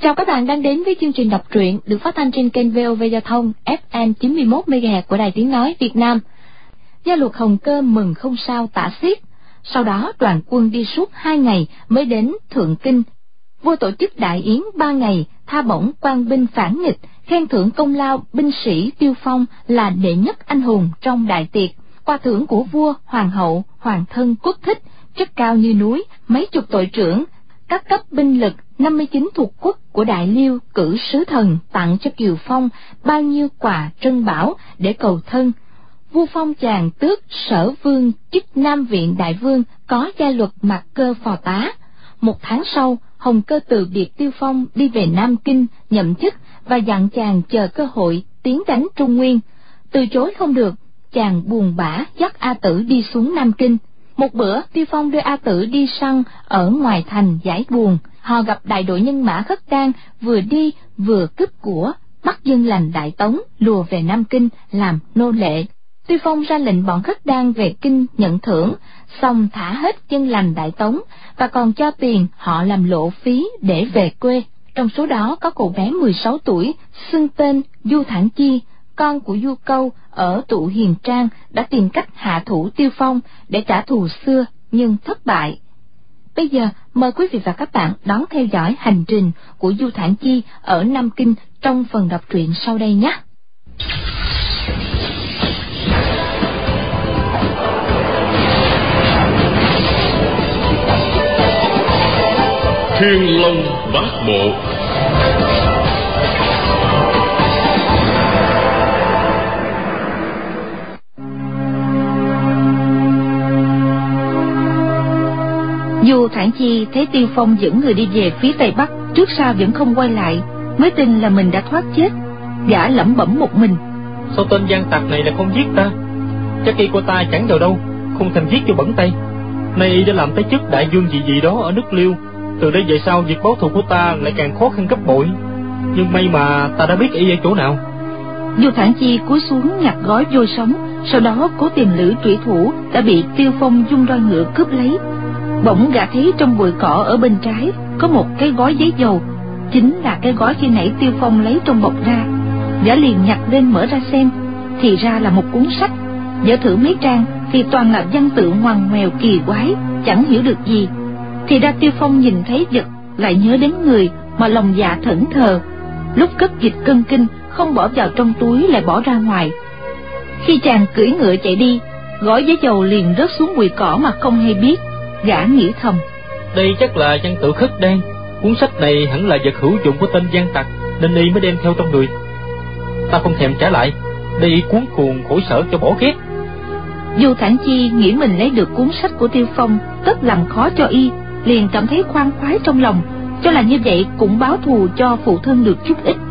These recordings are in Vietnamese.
Chào các bạn đang đến với chương trình đọc truyện được phát thanh trên kênh VOV Giao thông FM 91 MHz của Đài Tiếng nói Việt Nam. Gia luật Hồng Cơ mừng không sao tả xiết. Sau đó đoàn quân đi suốt 2 ngày mới đến Thượng Kinh. Vua tổ chức đại yến 3 ngày, tha bổng quan binh phản nghịch, khen thưởng công lao binh sĩ Tiêu Phong là đệ nhất anh hùng trong đại tiệc. Quà thưởng của vua, hoàng hậu, hoàng thân quốc thích rất cao như núi, mấy chục tội trưởng, các cấp binh lực 59 thuộc quốc của Đại Liêu cử sứ thần tặng cho Kiều Phong bao nhiêu quà trân bảo để cầu thân. Vua phong chàng tước Sở Vương chức Nam Viện Đại Vương, có gia luật Mạc Cơ phò tá. 1 tháng sau, Hồng Cơ từ biệt Tiêu Phong đi về Nam Kinh nhậm chức và dặn chàng chờ cơ hội tiến đánh Trung Nguyên. Từ chối không được, chàng buồn bã dắt A Tử đi xuống Nam Kinh. Một bữa, Tiêu Phong đưa A Tử đi săn ở ngoài thành giải buồn. Họ gặp đại đội nhân mã Khất Đan vừa đi vừa cướp của, bắt dân lành Đại Tống lùa về Nam Kinh làm nô lệ. Tiêu Phong ra lệnh bọn Khất Đan về kinh nhận thưởng, xong thả hết dân lành Đại Tống và còn cho tiền họ làm lộ phí để về quê. Trong số đó có cậu bé 16 tuổi xưng tên Du Thản Chi, con của Du Câu ở Tụ Hiền Trang, đã tìm cách hạ thủ Tiêu Phong để trả thù xưa nhưng thất bại. Bây giờ mời quý vị và các bạn đón theo dõi hành trình của Du Thản Chi ở Nam Kinh trong phần đọc truyện sau đây nhé. Thiên Long Bát Bộ. Du Thản Chi thấy Tiêu Phong dẫn người đi về phía Tây Bắc, trước sau vẫn không quay lại, mới tin là mình đã thoát chết. Gã lẩm bẩm một mình: sao tên gian tặc này lại không giết ta? Chắc y của ta chẳng vào đâu, không thèm giết cho bẩn tay. Nay y đã làm tới chức đại vương gì đó ở nước Liêu, từ đây về sau việc báo thù của ta lại càng khó khăn gấp bội. Nhưng may mà ta đã biết y ở chỗ nào. Du Thản Chi cúi xuống nhặt gói vôi sống, sau đó cố tìm lưỡi trụy thủ đã bị Tiêu Phong dung roi ngựa cướp lấy. Bỗng gã thấy trong bụi cỏ ở bên trái có một cái gói giấy dầu, chính là cái gói khi nãy Tiêu Phong lấy trong bọc ra. Gã liền nhặt lên mở ra xem, thì ra là một cuốn sách. Dở thử mấy trang thì toàn là văn tự ngoằn ngoèo kỳ quái, chẳng hiểu được gì. Thì ra Tiêu Phong nhìn thấy vật lại nhớ đến người mà lòng dạ thẫn thờ. Lúc cất dịch cân kinh không bỏ vào trong túi lại bỏ ra ngoài. Khi chàng cưỡi ngựa chạy đi, gói giấy dầu liền rớt xuống bụi cỏ mà không hay biết. Gã nghĩ thầm: đây chắc là văn tự Khất Đan. Cuốn sách này hẳn là vật hữu dụng của tên gian tặc, nên y mới đem theo trong người. Ta không thèm trả lại, để y cuốn cuồng khổ sở cho bỏ ghét. Du Thản Chi nghĩ mình lấy được cuốn sách của Tiêu Phong tất làm khó cho y, liền cảm thấy khoan khoái trong lòng, cho là như vậy cũng báo thù cho phụ thân được chút ít.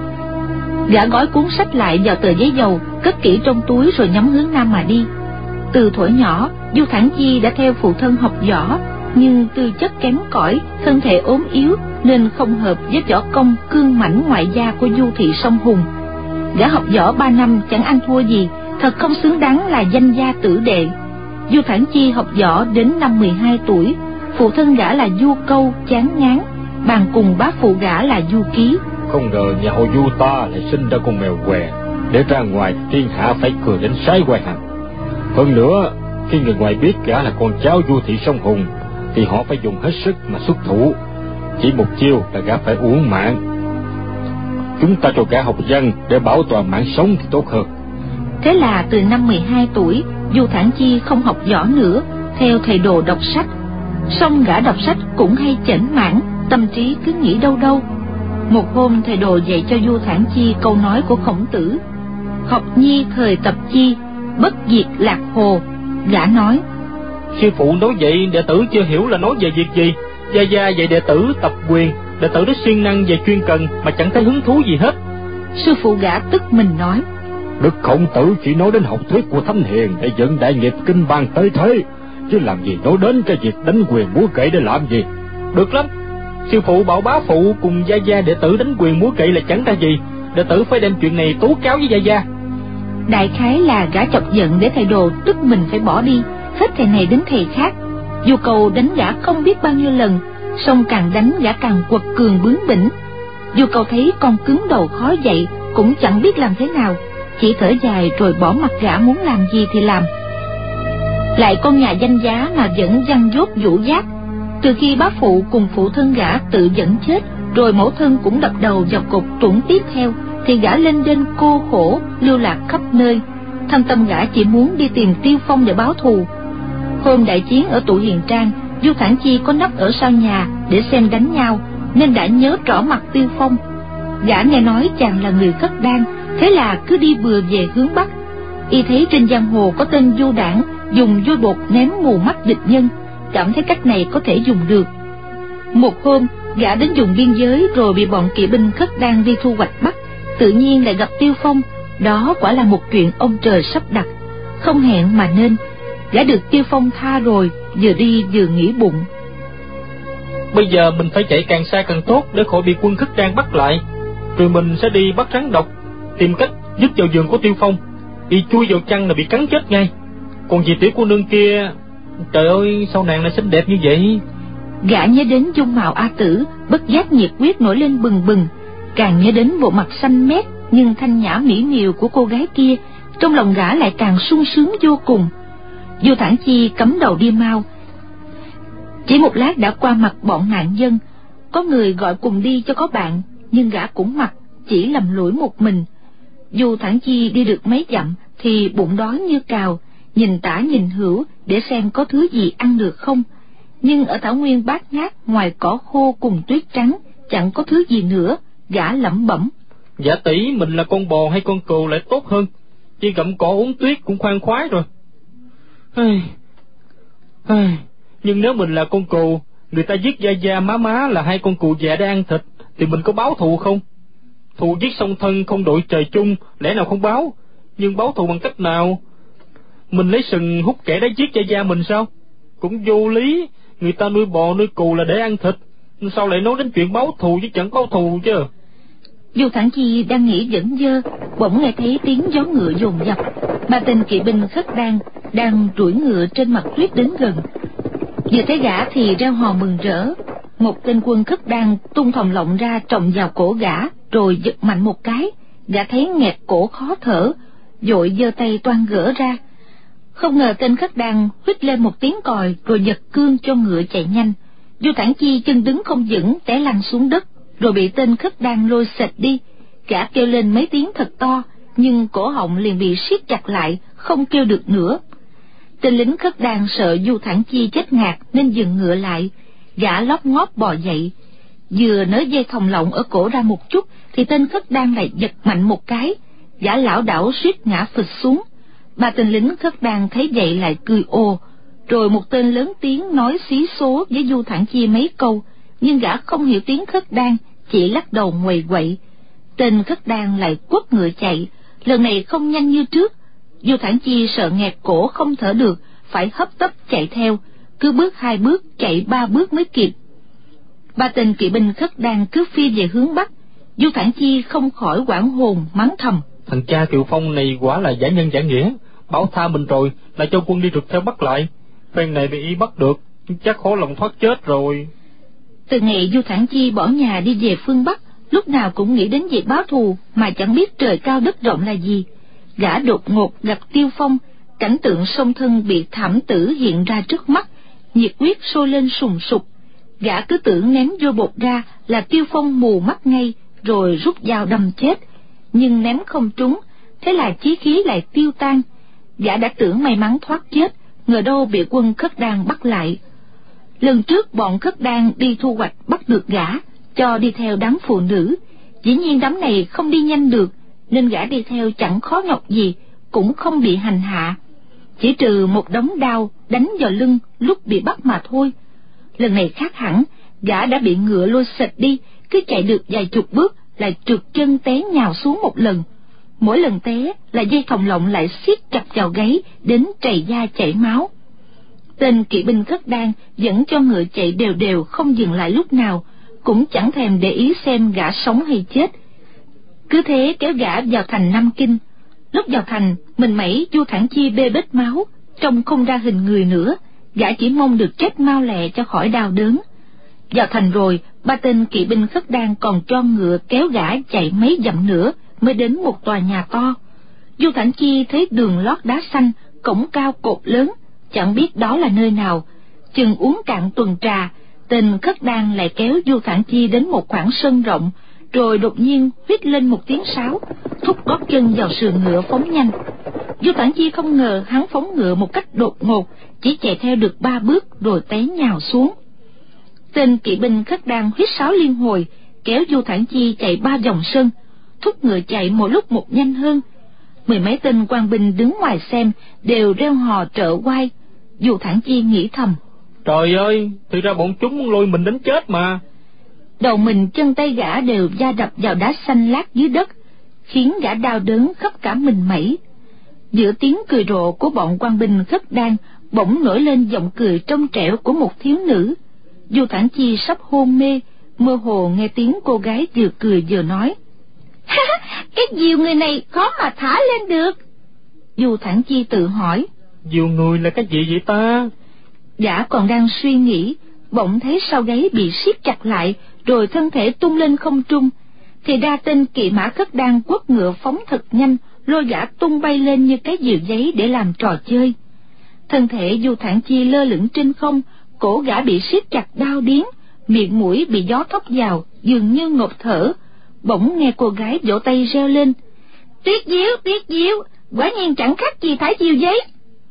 Gã gói cuốn sách lại vào tờ giấy dầu, cất kỹ trong túi rồi nhắm hướng Nam mà đi. Từ thuở nhỏ, Du Thản Chi đã theo phụ thân học võ, nhưng tư chất kém cỏi, thân thể ốm yếu nên không hợp với võ công cương mãnh ngoại gia của Du Thị Song Hùng. Gã học võ 3 năm chẳng ăn thua gì, thật không xứng đáng là danh gia tử đệ. Du Thản Chi học võ đến năm 12 tuổi, phụ thân gã là Du Câu chán ngán, bàn cùng bá phụ gã là Du Ký. Không ngờ nhà họ Du ta lại sinh ra con mèo què, để ra ngoài thiên hạ phải cười đến sái quai hàm. Hơn nữa, khi người ngoài biết gã là con cháu Du Thị Song Hùng, thì họ phải dùng hết sức mà xuất thủ. Chỉ một chiêu là gã phải uổng mạng. Chúng ta cho gã học văn để bảo toàn mạng sống thì tốt hơn. Thế là từ năm 12 tuổi, Du Thản Chi không học võ nữa, theo thầy đồ đọc sách. Song gã đọc sách cũng hay chểnh mảng, tâm trí cứ nghĩ đâu đâu. Một hôm thầy đồ dạy cho Du Thản Chi câu nói của Khổng Tử: học nhi thời tập chi, bất diệt lạc hồ. Gã nói: sư phụ nói vậy đệ tử chưa hiểu là nói về việc gì. Gia gia dạy đệ tử tập quyền, đệ tử rất siêng năng về chuyên cần mà chẳng thấy hứng thú gì hết. Sư phụ gã tức mình nói: Đức Khổng Tử chỉ nói đến học thuyết của thánh hiền để dẫn đại nghiệp kinh bàn tới thế, chứ làm gì nói đến cái việc đánh quyền múa kỵ để làm gì. Được lắm, sư phụ bảo bá phụ cùng gia gia đệ tử đánh quyền múa kỵ là chẳng ra gì, đệ tử phải đem chuyện này tố cáo với gia gia. Đại khái là gã chọc giận để thầy đồ tức mình phải bỏ đi, hết thầy này đến thầy khác. Du Cầu đánh gã không biết bao nhiêu lần, song càng đánh gã càng quật cường bướng bỉnh. Du Câu thấy con cứng đầu khó dậy, cũng chẳng biết làm thế nào, chỉ thở dài rồi bỏ mặc gã muốn làm gì thì làm. Lại con nhà danh giá mà vẫn giăng dốt vũ giác. Từ khi bá phụ cùng phụ thân gã tự dẫn chết, rồi mẫu thân cũng đập đầu vào cột tuẫn tiếp theo, thì gã lênh đênh cô khổ lưu lạc khắp nơi. Thâm tâm gã chỉ muốn đi tìm Tiêu Phong để báo thù. Hôm đại chiến ở Tụ Hiền Trang, Du Thản Chi có nấp ở sau nhà để xem đánh nhau, nên đã nhớ rõ mặt Tiêu Phong. Gã nghe nói chàng là người Khất Đan, thế là cứ đi bừa về hướng Bắc. Y thấy trên giang hồ có tên Du Đảng dùng vôi bột ném mù mắt địch nhân, cảm thấy cách này có thể dùng được. Một hôm gã đến vùng biên giới rồi bị bọn kỵ binh Khất Đan đi thu hoạch bắt, tự nhiên lại gặp Tiêu Phong. Đó quả là một chuyện ông trời sắp đặt, không hẹn mà nên. Gã được Tiêu Phong tha rồi, vừa đi vừa nghĩ bụng: bây giờ mình phải chạy càng xa càng tốt để khỏi bị quân Khất Đan bắt lại, rồi mình sẽ đi bắt rắn độc, tìm cách dứt vào giường của Tiêu Phong. Y chui vào chăn là bị cắn chết ngay. Còn vì tiểu cô nương kia, trời ơi, sao nàng lại xinh đẹp như vậy? Gã nhớ đến dung mạo A Tử, bất giác nhiệt huyết nổi lên bừng bừng. Càng nhớ đến bộ mặt xanh mét nhưng thanh nhã mỹ miều của cô gái kia, trong lòng gã lại càng sung sướng vô cùng. Du Thản Chi cắm đầu đi mau. Chỉ một lát đã qua mặt bọn nạn dân. Có người gọi cùng đi cho có bạn, nhưng gã cũng mặc, chỉ lầm lũi một mình. Du Thản Chi đi được mấy dặm thì bụng đói như cào, nhìn tả nhìn hữu để xem có thứ gì ăn được không. Nhưng ở thảo nguyên bát ngát, ngoài cỏ khô cùng tuyết trắng, chẳng có thứ gì nữa. Gã lẩm bẩm: Giả tỷ mình là con bò hay con cừu lại tốt hơn, chỉ gặm cỏ uống tuyết cũng khoan khoái rồi. Nhưng nếu mình là con cừu, người ta giết gia gia má má là hai con cừu già để ăn thịt, thì mình có báo thù không? Thù giết song thân không đội trời chung, lẽ nào không báo? Nhưng báo thù bằng cách nào? Mình lấy sừng hút kẻ đã giết gia gia mình sao? Cũng vô lý. Người ta nuôi bò nuôi cừu là để ăn thịt, sao lại nói đến chuyện báo thù chứ chẳng báo thù chứ? Du Thản Chi đang nghĩ dẫn dơ, bỗng nghe thấy tiếng gió ngựa dồn dập. Ba tên kỵ binh Khất Đan đang đuổi ngựa trên mặt tuyết đến gần. Vừa thấy gã thì reo hò mừng rỡ. Một tên quân Khất Đan tung thòng lọng ra trồng vào cổ gã, rồi giật mạnh một cái. Gã thấy nghẹt cổ khó thở, vội giơ tay toan gỡ ra. Không ngờ tên Khất Đan huýt lên một tiếng còi rồi giật cương cho ngựa chạy nhanh. Du Thản Chi chân đứng không vững, té lăn xuống đất, rồi bị tên Khất Đan lôi xệt đi. Gã kêu lên mấy tiếng thật to, nhưng cổ họng liền bị siết chặt lại, không kêu được nữa. Tên lính Khất Đan sợ Du Thản Chi chết ngạt nên dừng ngựa lại. Gã lóp ngóp bò dậy, vừa nới dây thòng lọng ở cổ ra một chút thì tên Khất Đan lại giật mạnh một cái. Gã lảo đảo suýt ngã phịch xuống. Ba tên lính Khất Đan thấy vậy lại cười ồ, rồi một tên lớn tiếng nói xí số với Du Thản Chi mấy câu, nhưng gã không hiểu tiếng Khất Đan, chỉ lắc đầu nguầy quậy. Tên Khất Đan lại quất ngựa chạy, lần này không nhanh như trước. Du Thản Chi sợ nghẹt cổ không thở được, phải hấp tấp chạy theo, cứ bước 2 bước chạy 3 bước mới kịp. Ba tên kỵ binh Khất Đan cứ phi về hướng Bắc. Du Thản Chi không khỏi hoảng hồn mắng thầm: Thằng cha Kiều Phong này quả là giả nhân giả nghĩa, bảo tha mình rồi lại cho quân đi rượt theo bắt lại. Phen này bị y bắt được, chắc khó lòng thoát chết rồi. Từ ngày Du Thản Chi bỏ nhà đi về phương Bắc, lúc nào cũng nghĩ đến việc báo thù mà chẳng biết trời cao đất rộng là gì. Gã đột ngột gặp Tiêu Phong, cảnh tượng song thân bị thảm tử hiện ra trước mắt, nhiệt huyết sôi lên sùng sục. Gã cứ tưởng ném vô bột ra là Tiêu Phong mù mắt ngay, rồi rút dao đâm chết. Nhưng ném không trúng, thế là chí khí lại tiêu tan. Gã đã tưởng may mắn thoát chết, ngờ đâu bị quân Khất Đan bắt lại. Lần trước bọn Khất Đan đi thu hoạch bắt được gã, cho đi theo đám phụ nữ. Dĩ nhiên đám này không đi nhanh được, nên gã đi theo chẳng khó nhọc gì, cũng không bị hành hạ, chỉ trừ một đống đao đánh vào lưng lúc bị bắt mà thôi. Lần này khác hẳn, gã đã bị ngựa lôi xệt đi, cứ chạy được vài chục bước lại trượt chân té nhào xuống một lần. Mỗi lần té là dây thòng lọng lại siết chặt vào gáy đến trầy da chảy máu. Tên kỵ binh Khất Đan dẫn cho ngựa chạy đều đều không dừng lại lúc nào, cũng chẳng thèm để ý xem gã sống hay chết. Cứ thế kéo gã vào thành Nam Kinh. Lúc vào thành, mình mẩy Du Thản Chi bê bết máu, trông không ra hình người nữa. Gã chỉ mong được chết mau lẹ cho khỏi đau đớn. Vào thành rồi, ba tên kỵ binh Khất Đan còn cho ngựa kéo gã chạy mấy dặm nữa mới đến một tòa nhà to. Du Thản Chi thấy đường lót đá xanh, cổng cao cột lớn, chẳng biết đó là nơi nào. Chừng uống cạn tuần trà, tên Khất Đan lại kéo Du Thản Chi đến một khoảng sân rộng, rồi đột nhiên huýt lên một tiếng sáo, thúc gót chân vào sườn ngựa phóng nhanh. Du Thản Chi không ngờ hắn phóng ngựa một cách đột ngột, chỉ chạy theo được 3 bước rồi té nhào xuống. Tên kỵ binh Khất Đan huýt sáo liên hồi, kéo Du Thản Chi chạy 3 vòng sân, thúc ngựa chạy một lúc một nhanh hơn. 10 mấy tên quan binh đứng ngoài xem đều reo hò trợ oai. Du Thản Chi nghĩ thầm: Trời ơi, thì ra bọn chúng muốn lôi mình đến chết mà. Đầu mình chân tay gã đều va đập vào đá xanh lát dưới đất, khiến gã đau đớn khắp cả mình mẩy. Giữa tiếng cười rộ của bọn quan binh Khất Đan, bỗng nổi lên giọng cười trong trẻo của một thiếu nữ. Du Thản Chi sắp hôn mê, mơ hồ nghe tiếng cô gái vừa cười vừa nói: cái diều người này khó mà thả lên được. Du Thản Chi tự hỏi: Diều người là cái gì vậy ta? Gã còn đang suy nghĩ, bỗng thấy sau gáy bị siết chặt lại, rồi thân thể tung lên không trung. Thì ra tên kỵ mã Khất Đan quất ngựa phóng thật nhanh, lôi gã tung bay lên như cái diều giấy để làm trò chơi. Thân thể Du Thản Chi lơ lửng trên không, cổ gã bị siết chặt đau điếng, miệng mũi bị gió thốc vào, dường như ngộp thở. Bỗng nghe cô gái vỗ tay reo lên: Tuyết diệu, quả nhiên chẳng khác gì thải diều giấy.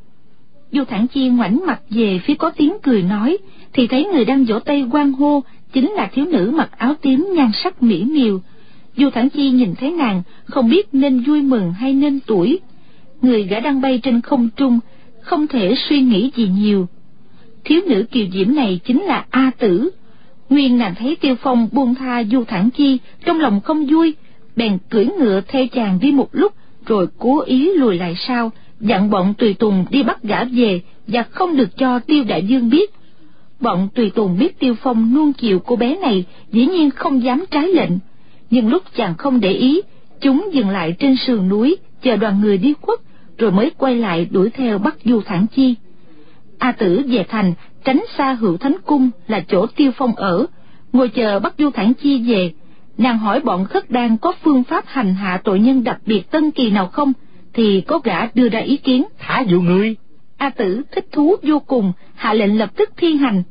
Du Thản Chi ngoảnh mặt về phía có tiếng cười nói, thì thấy người đang vỗ tay hoan hô chính là thiếu nữ mặc áo tím nhan sắc mỹ miều. Du Thản Chi nhìn thấy nàng, không biết nên vui mừng hay nên tủi. Người gã đang bay trên không trung, không thể suy nghĩ gì nhiều. Thiếu nữ kiều diễm này chính là A Tử. Nguyên nàng thấy Tiêu Phong buông tha Du Thản Chi, trong lòng không vui, bèn cưỡi ngựa theo chàng đi một lúc, rồi cố ý lùi lại sau, dặn bọn tùy tùng đi bắt gã về và không được cho Tiêu Đại Dương biết. Bọn tùy tùng biết Tiêu Phong nuông chiều cô bé này, dĩ nhiên không dám trái lệnh. Nhưng lúc chàng không để ý, chúng dừng lại trên sườn núi chờ đoàn người đi khuất, rồi mới quay lại đuổi theo bắt Du Thản Chi. A Tử về thành, tránh xa Hữu Thánh Cung là chỗ Tiêu Phong ở, ngồi chờ bắt Du Thản Chi về. Nàng hỏi bọn Khất Đan có phương pháp hành hạ tội nhân đặc biệt tân kỳ nào không, thì có gã đưa ra ý kiến: thả diều người. A Tử thích thú vô cùng, hạ lệnh lập tức thi hành.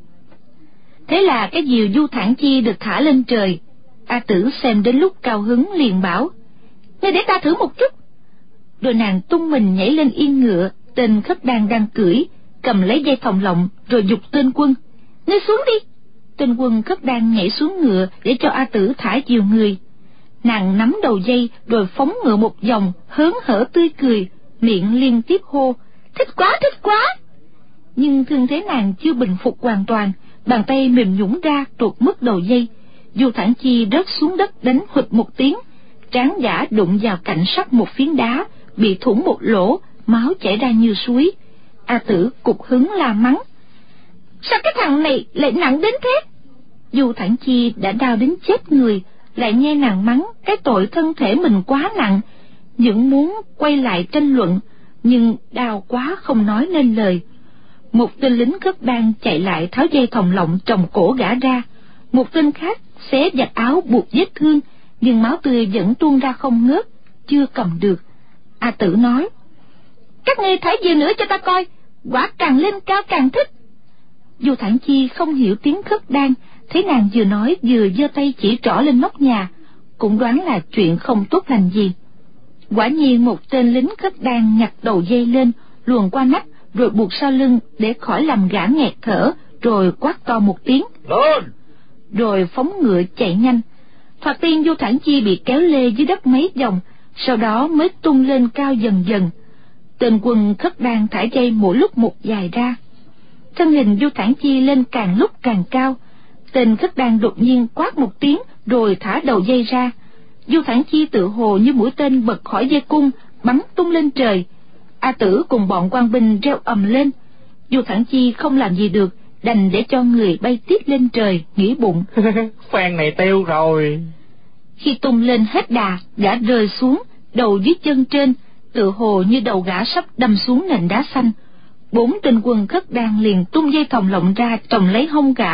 Thế là cái diều Du Thản Chi được thả lên trời. A Tử xem đến lúc cao hứng liền bảo: Ngươi để ta thử một chút. Rồi nàng tung mình nhảy lên yên ngựa tên Khất Đan đang cưỡi, cầm lấy dây thòng lọng rồi giục tên quân: Ngươi xuống đi. Tên quân Khất Đan nhảy xuống ngựa để cho A Tử thả diều người. Nàng nắm đầu dây rồi phóng ngựa một vòng, hớn hở tươi cười, miệng liên tiếp hô: Thích quá. Nhưng thương thế nàng chưa bình phục hoàn toàn, bàn tay mềm nhũn ra tuột mất đầu dây. Du Thản Chi rớt xuống đất đánh huỵch một tiếng, trán gã đụng vào cạnh sắt một phiến đá, bị thủng một lỗ, máu chảy ra như suối. A Tử cục hứng la mắng: Sao cái thằng này lại nặng đến thế? Du Thản Chi đã đau đến chết người, lại nghe nàng mắng cái tội thân thể mình quá nặng, những muốn quay lại tranh luận, nhưng đau quá không nói nên lời. Một tên lính Khất Đan chạy lại tháo dây thòng lọng trồng cổ gã ra, một tên khác xé vạt áo buộc vết thương, nhưng máu tươi vẫn tuôn ra không ngớt, chưa cầm được. A Tử nói: Các ngươi thả diều nữa cho ta coi, quả càng lên cao càng thích. Du Thản Chi không hiểu tiếng Khất Đan, thấy nàng vừa nói vừa giơ tay chỉ trỏ lên nóc nhà, cũng đoán là chuyện không tốt lành gì. Quả nhiên một tên lính Khất Đan nhặt đầu dây lên, luồn qua nách rồi buộc sau lưng để khỏi làm gã nghẹt thở, rồi quát to một tiếng: Lên! Rồi phóng ngựa chạy nhanh. Thoạt tiên Du Thản Chi bị kéo lê dưới đất mấy vòng, sau đó mới tung lên cao dần dần. Tên quân Khất Đan thả dây mỗi lúc một dài ra, thân hình Du Thản Chi lên càng lúc càng cao. Tên Khất Đan đột nhiên quát một tiếng rồi thả đầu dây ra. Du Thản Chi tự hồ như mũi tên bật khỏi dây cung, bắn tung lên trời. A Tử cùng bọn quan binh reo ầm lên. Du Thản Chi không làm gì được, đành để cho người bay tiếp lên trời, nghĩ bụng: Phan này teo rồi. Khi tung lên hết đà, gã rơi xuống, đầu dưới chân trên, tự hồ như đầu gã sắp đâm xuống nền đá xanh. 4 tên quân Khất Đan liền tung dây thòng lọng ra trồng lấy hông gã,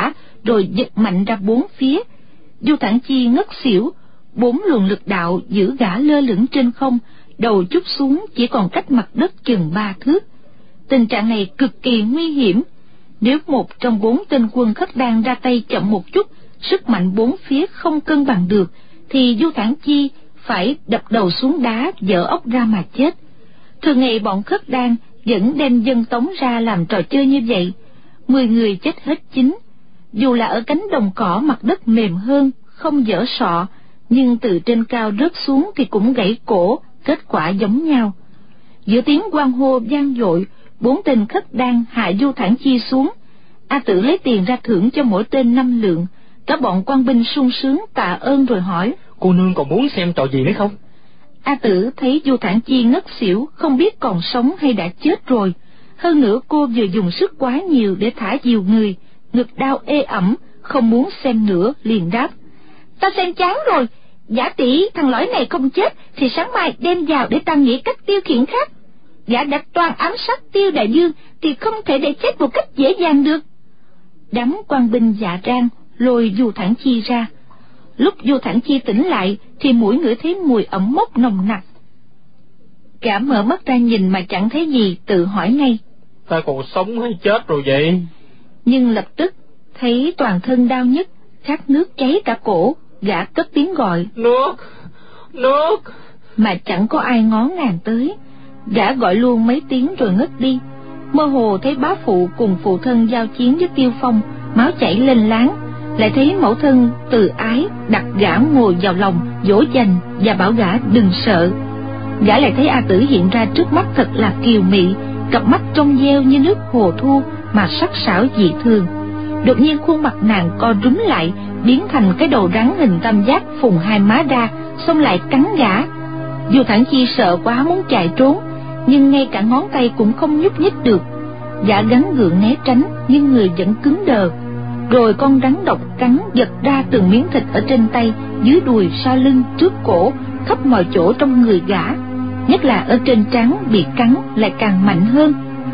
rồi giật mạnh ra bốn phía. Du Thản Chi ngất xỉu, 4 luồng lực đạo giữ gã lơ lửng trên không, đầu trút xuống chỉ còn cách mặt đất chừng 3 thước. Tình trạng này cực kỳ nguy hiểm. Nếu một trong 4 tên quân Khất Đan ra tay chậm một chút, sức mạnh bốn phía không cân bằng được, thì Du Thản Chi phải đập đầu xuống đá, vỡ ốc ra mà chết. Thường ngày bọn Khất Đan vẫn đem dân tống ra làm trò chơi như vậy. 10 người chết hết 9. Dù là ở cánh đồng cỏ mặt đất mềm hơn, không dở sọ, nhưng từ trên cao rớt xuống thì cũng gãy cổ, kết quả giống nhau. Giữa tiếng hoan hô vang dội, 4 tên Khất Đan hạ Du Thản Chi xuống. A Tử lấy tiền ra thưởng cho mỗi tên 5 lượng. Cả bọn quan binh sung sướng tạ ơn rồi hỏi: Cô nương còn muốn xem trò gì nữa không? A Tử thấy Du Thản Chi ngất xỉu, không biết còn sống hay đã chết rồi. Hơn nữa cô vừa dùng sức quá nhiều để thả dìu người, ngực đau ê ẩm, không muốn xem nữa, liền đáp: Ta xem chán rồi, giả tỷ thằng lõi này không chết thì sáng mai đem vào để ta nghĩ cách tiêu khiển khác. Gã đã toan ám sát Tiêu đại vương thì không thể để chết một cách dễ dàng được. Đám quan binh dạ rang lôi Du Thản Chi ra. Lúc Du Thản Chi tỉnh lại thì mũi ngửi thấy mùi ẩm mốc nồng nặc. Gã mở mắt ra nhìn mà chẳng thấy gì, tự hỏi ngay: Ta còn sống hay chết rồi vậy? Nhưng lập tức thấy toàn thân đau nhức, khát nước cháy cả cổ. Gã cất tiếng gọi: Nước! Mà chẳng có ai ngó ngàng tới. Gã gọi luôn mấy tiếng rồi ngất đi. Mơ hồ thấy bá phụ cùng phụ thân giao chiến với Tiêu Phong, máu chảy lên láng. Lại thấy mẫu thân từ ái đặt gã ngồi vào lòng, dỗ dành và bảo gã đừng sợ. Gã lại thấy A Tử hiện ra trước mắt thật là kiều mị, cặp mắt trong veo như nước hồ thu mà sắc sảo dị thường. Đột nhiên khuôn mặt nàng co rúm lại, biến thành cái đầu rắn hình tam giác phùng hai má ra, xông lại cắn gã. Du Thản Chi sợ quá muốn chạy trốn, nhưng ngay cả ngón tay cũng không nhúc nhích được. Gã gắng gượng né tránh, nhưng người vẫn cứng đờ. Rồi con rắn độc cắn giật ra từng miếng thịt ở trên tay, dưới đùi, sau lưng, trước cổ, khắp mọi chỗ trong người gã. Nhất là ở trên trán bị cắn lại càng mạnh hơn.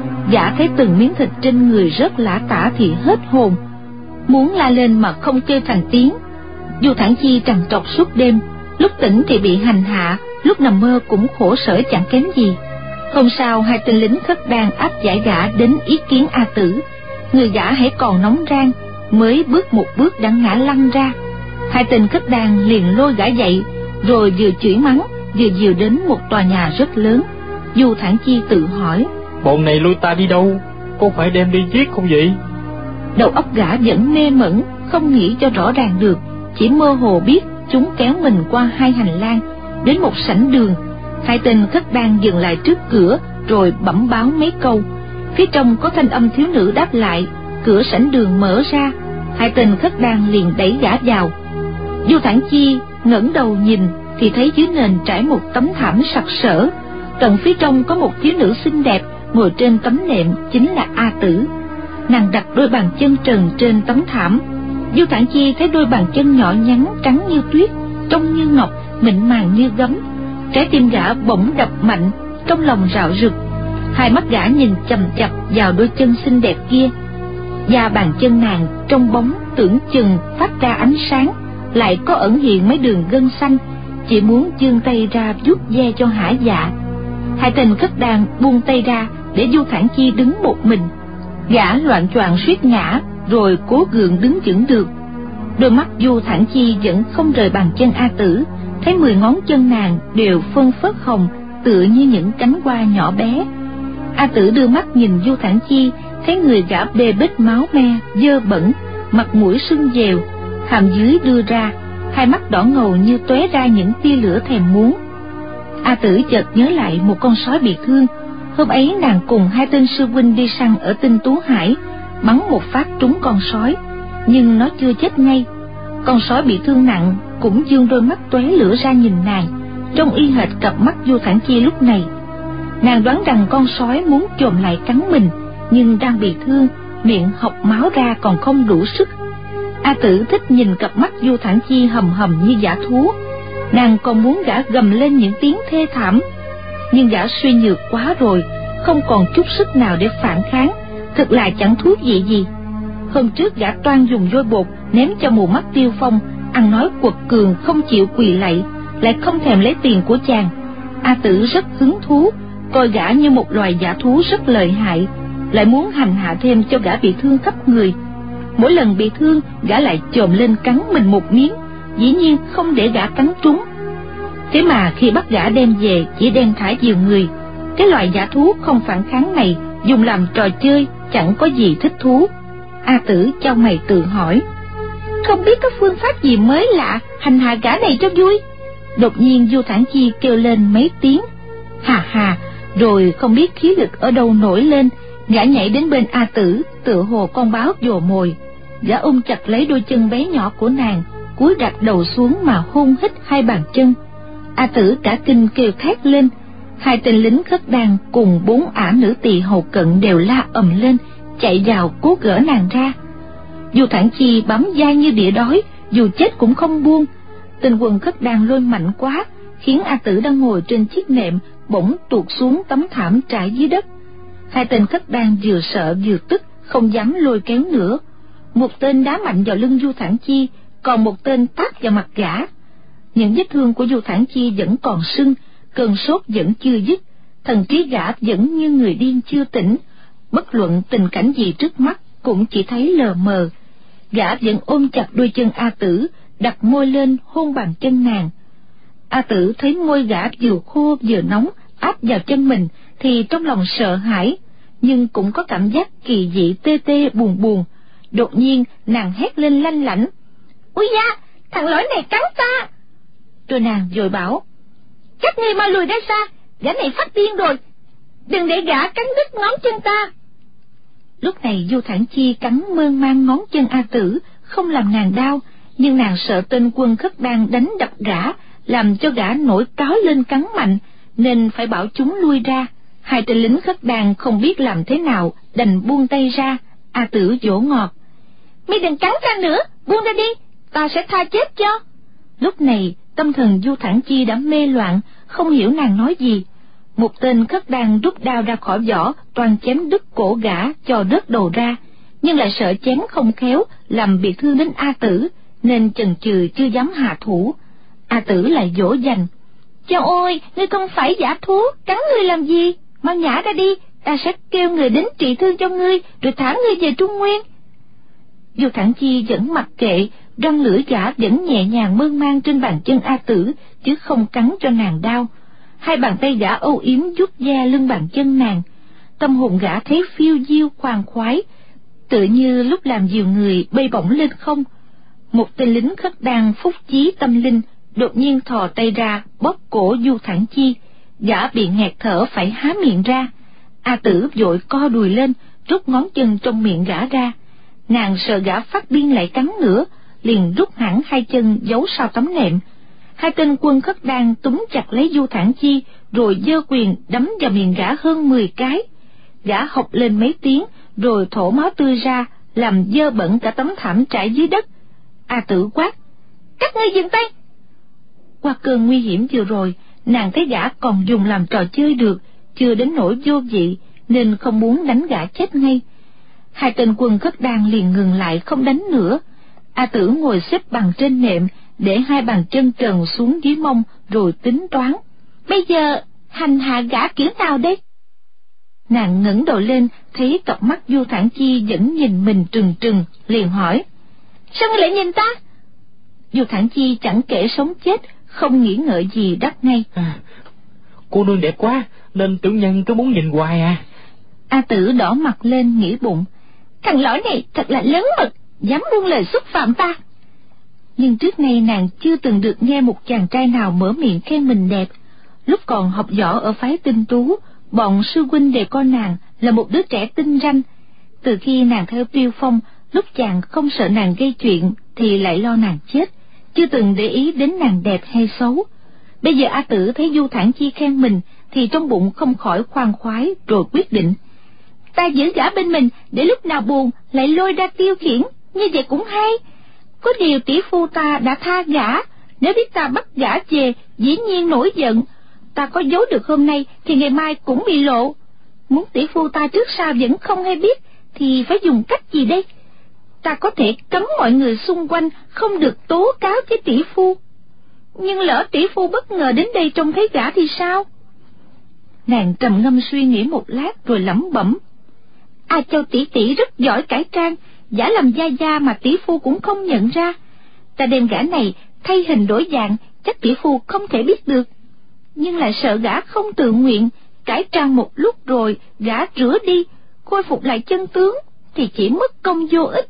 Gã thấy từng miếng thịt trên người rớt lả tả thì hết hồn, muốn la lên mà không kêu thành tiếng. Du Thản Chi trằn trọc suốt đêm, lúc tỉnh thì bị hành hạ, lúc nằm mơ cũng khổ sở chẳng kém gì. Hôm sau 2 tên lính Khất Đan áp giải gã đến ý kiến A Tử. Người gã hãy còn nóng rang, mới bước một bước đã ngã lăn ra. 2 tên Khất Đan liền lôi gã dậy, rồi vừa chửi mắng vừa dìu đến một tòa nhà rất lớn. Du Thản Chi tự hỏi: Bọn này lôi ta đi đâu? Có phải đem đi giết không vậy? Đầu óc gã vẫn mê mẩn, không nghĩ cho rõ ràng được, chỉ mơ hồ biết chúng kéo mình qua 2 hành lang đến một sảnh đường. 2 tên Khất Đan dừng lại trước cửa rồi bẩm báo mấy câu. Phía trong có thanh âm thiếu nữ đáp lại. Cửa sảnh đường mở ra, 2 tên Khất Đan liền đẩy gã vào. Du Thản Chi ngẩng đầu nhìn thì thấy dưới nền trải một tấm thảm sặc sỡ. Tận phía trong có một thiếu nữ xinh đẹp ngồi trên tấm nệm, chính là A Tử. Nàng đặt đôi bàn chân trần trên tấm thảm. Du Thản Chi thấy đôi bàn chân nhỏ nhắn trắng như tuyết, trông như ngọc, mịn màng như gấm. Trái tim gã bỗng đập mạnh, trong lòng rạo rực. 2 mắt gã nhìn chằm chằm vào đôi chân xinh đẹp kia. Da bàn chân nàng trong bóng tưởng chừng phát ra ánh sáng, lại có ẩn hiện mấy đường gân xanh, chỉ muốn giương tay ra vuốt ve cho hả dạ. 2 tên Khất Đan buông tay ra để Du Thản Chi đứng một mình. Gã loạng choạng suýt ngã, rồi cố gượng đứng vững được. Đôi mắt Du Thản Chi vẫn không rời bàn chân A Tử, thấy 10 ngón chân nàng đều phân phớt hồng, tựa như những cánh hoa nhỏ bé. A Tử đưa mắt nhìn Du Thản Chi, thấy người gã bê bết máu me, dơ bẩn, mặt mũi sưng dèo, hàm dưới đưa ra, 2 mắt đỏ ngầu như tóe ra những tia lửa thèm muốn. A Tử chợt nhớ lại một con sói bị thương. Hôm ấy nàng cùng 2 tên sư huynh đi săn ở Tinh Tú Hải, bắn một phát trúng con sói, nhưng nó chưa chết ngay. Con sói bị thương nặng cũng dương đôi mắt tóe lửa ra nhìn nàng, trông y hệt cặp mắt Du Thản Chi lúc này. Nàng đoán rằng con sói muốn chồm lại cắn mình, nhưng đang bị thương, miệng hộc máu ra còn không đủ sức. A Tử thích nhìn cặp mắt Du Thản Chi hầm hầm như dã thú. Nàng còn muốn gã gầm lên những tiếng thê thảm, nhưng gã suy nhược quá rồi, không còn chút sức nào để phản kháng, thật là chẳng thú vị gì. Hôm trước gã toan dùng vôi bột ném cho mù mắt Tiêu Phong, ăn nói quật cường không chịu quỳ lạy, lại không thèm lấy tiền của chàng. A Tử rất hứng thú, coi gã như một loài dã thú rất lợi hại, lại muốn hành hạ thêm cho gã bị thương khắp người. Mỗi lần bị thương, gã lại chồm lên cắn mình một miếng, dĩ nhiên không để gã cắn trúng. Thế mà khi bắt gã đem về, chỉ đem thả diều người. Cái loài dã thú không phản kháng này dùng làm trò chơi, chẳng có gì thích thú. A Tử chau mày tự hỏi, không biết có phương pháp gì mới lạ hành hạ gã này cho vui. Đột nhiên Du Thản Chi kêu lên mấy tiếng hà hà, rồi không biết khí lực ở đâu nổi lên, gã nhảy đến bên A Tử, tựa hồ con báo vồ mồi. Gã ôm chặt lấy đôi chân bé nhỏ của nàng, cúi đặt đầu xuống mà hôn hít hai bàn chân. A Tử cả kinh kêu thét lên. Hai tên lính khất đan cùng 4 ả nữ tỳ hầu cận đều la ầm lên, chạy vào cố gỡ nàng ra. Du Thản Chi bám dai như đỉa đói, dù chết cũng không buông. Tên quần khất đan lôi mạnh quá, khiến A Tử đang ngồi trên chiếc nệm bỗng tuột xuống tấm thảm trải dưới đất. Hai tên khất đan vừa sợ vừa tức, không dám lôi kéo nữa. Một tên đá mạnh vào lưng Du Thản Chi, còn một tên tát vào mặt gã. Những vết thương của Du Thản Chi vẫn còn sưng, cơn sốt vẫn chưa dứt, thần trí gã vẫn như người điên chưa tỉnh, bất luận tình cảnh gì trước mắt cũng chỉ thấy lờ mờ. Gã vẫn ôm chặt đôi chân A Tử, đặt môi lên hôn bàn chân nàng. A Tử thấy môi gã vừa khô vừa nóng áp vào chân mình thì trong lòng sợ hãi, nhưng cũng có cảm giác kỳ dị tê tê buồn buồn. Đột nhiên nàng hét lên lanh lảnh, ui da, thằng lõi này cắn ta. Rồi nàng vội bảo, các ngươi mau lùi ra xa, gã này phát điên rồi, đừng để gã cắn đứt ngón chân ta. Lúc này Du Thản Chi cắn mơn man ngón chân A Tử, không làm nàng đau, nhưng nàng sợ tên quân khất đan đánh đập gã, làm cho gã nổi cáo lên cắn mạnh, nên phải bảo chúng lui ra. Hai tên lính khất đan không biết làm thế nào, đành buông tay ra. A Tử dỗ ngọt, mi đừng cắn ta nữa, buông ra đi, ta sẽ tha chết cho. Lúc này tâm thần Du Thản Chi đã mê loạn, không hiểu nàng nói gì. Một tên khất đan rút đao ra khỏi vỏ, toàn chém đứt cổ gã cho rớt đầu ra, nhưng lại sợ chém không khéo làm bị thương đến A Tử, nên chần chừ chưa dám hạ thủ. A Tử lại dỗ dành, chao ôi, ngươi không phải dã thú, cắn ngươi làm gì, mau nhả ra đi, ta sẽ kêu người đến trị thương cho ngươi, rồi thả ngươi về Trung Nguyên. Du Thản Chi vẫn mặc kệ, răng lưỡi gã vẫn nhẹ nhàng mơn man trên bàn chân A Tử, chứ không cắn cho nàng đau. Hai bàn tay gã âu yếm vuốt da lưng bàn chân nàng, tâm hồn gã thấy phiêu diêu khoan khoái, tựa như lúc làm diều người bay bổng lên không. Một tên lính khất đan phúc chí tâm linh đột nhiên thò tay ra bóp cổ Du Thản Chi, gã bị nghẹt thở phải há miệng ra. A Tử vội co đùi lên, rút ngón chân trong miệng gã ra. Nàng sợ gã phát điên lại cắn nữa, liền rút hẳn hai chân giấu sau tấm nệm. Hai tên quân khất đan túm chặt lấy Du Thản Chi, rồi giơ quyền đấm vào miệng gã hơn 10 cái. Gã hộc lên mấy tiếng, rồi thổ máu tươi ra, làm dơ bẩn cả tấm thảm trải dưới đất. A Tử quát, các ngươi dừng tay. Qua cơn nguy hiểm vừa rồi, nàng thấy gã còn dùng làm trò chơi được, chưa đến nỗi vô vị, nên không muốn đánh gã chết ngay. Hai tên quân khất đan liền ngừng lại không đánh nữa. A Tử ngồi xếp bằng trên nệm, để hai bàn chân trần xuống dưới mông, rồi tính toán, bây giờ hành hạ gã kiểu nào đây? Nàng ngẩng đầu lên, thấy cặp mắt Du Thản Chi vẫn nhìn mình trừng trừng, liền hỏi, sao ngươi lại nhìn ta? Du Thản Chi chẳng kể sống chết, không nghĩ ngợi gì đáp ngay, cô nương đẹp quá, nên tiểu nhân cứ muốn nhìn hoài à. A Tử đỏ mặt lên nghĩ bụng, thằng lõi này thật là lớn mật, dám buông lời xúc phạm ta. Nhưng trước nay nàng chưa từng được nghe một chàng trai nào mở miệng khen mình đẹp. Lúc còn học võ ở phái Tinh Tú, bọn sư huynh đều coi nàng là một đứa trẻ tinh ranh. Từ khi nàng theo Tiêu Phong, lúc chàng không sợ nàng gây chuyện thì lại lo nàng chết, chưa từng để ý đến nàng đẹp hay xấu. Bây giờ A Tử thấy Du Thản Chi khen mình thì trong bụng không khỏi khoan khoái, rồi quyết định, ta giữ gã bên mình để lúc nào buồn lại lôi ra tiêu khiển, như vậy cũng hay. Có điều tỷ phu ta đã tha gã, nếu biết ta bắt gã về dĩ nhiên nổi giận, ta có giấu được hôm nay thì ngày mai cũng bị lộ. Muốn tỷ phu ta trước sau vẫn không hay biết thì phải dùng cách gì đây? ta có thể cấm mọi người xung quanh không được tố cáo với tỷ phu. Nhưng lỡ tỷ phu bất ngờ đến đây trông thấy gã thì sao? Nàng trầm ngâm suy nghĩ một lát rồi lẩm bẩm: A Châu tỷ tỷ rất giỏi cải trang, giả làm gia gia mà tỷ phu cũng không nhận ra. Ta đem gã này thay hình đổi dạng, chắc tỷ phu không thể biết được. Nhưng lại sợ gã không tự nguyện, cải trang một lúc rồi gã rửa đi, khôi phục lại chân tướng thì chỉ mất công vô ích.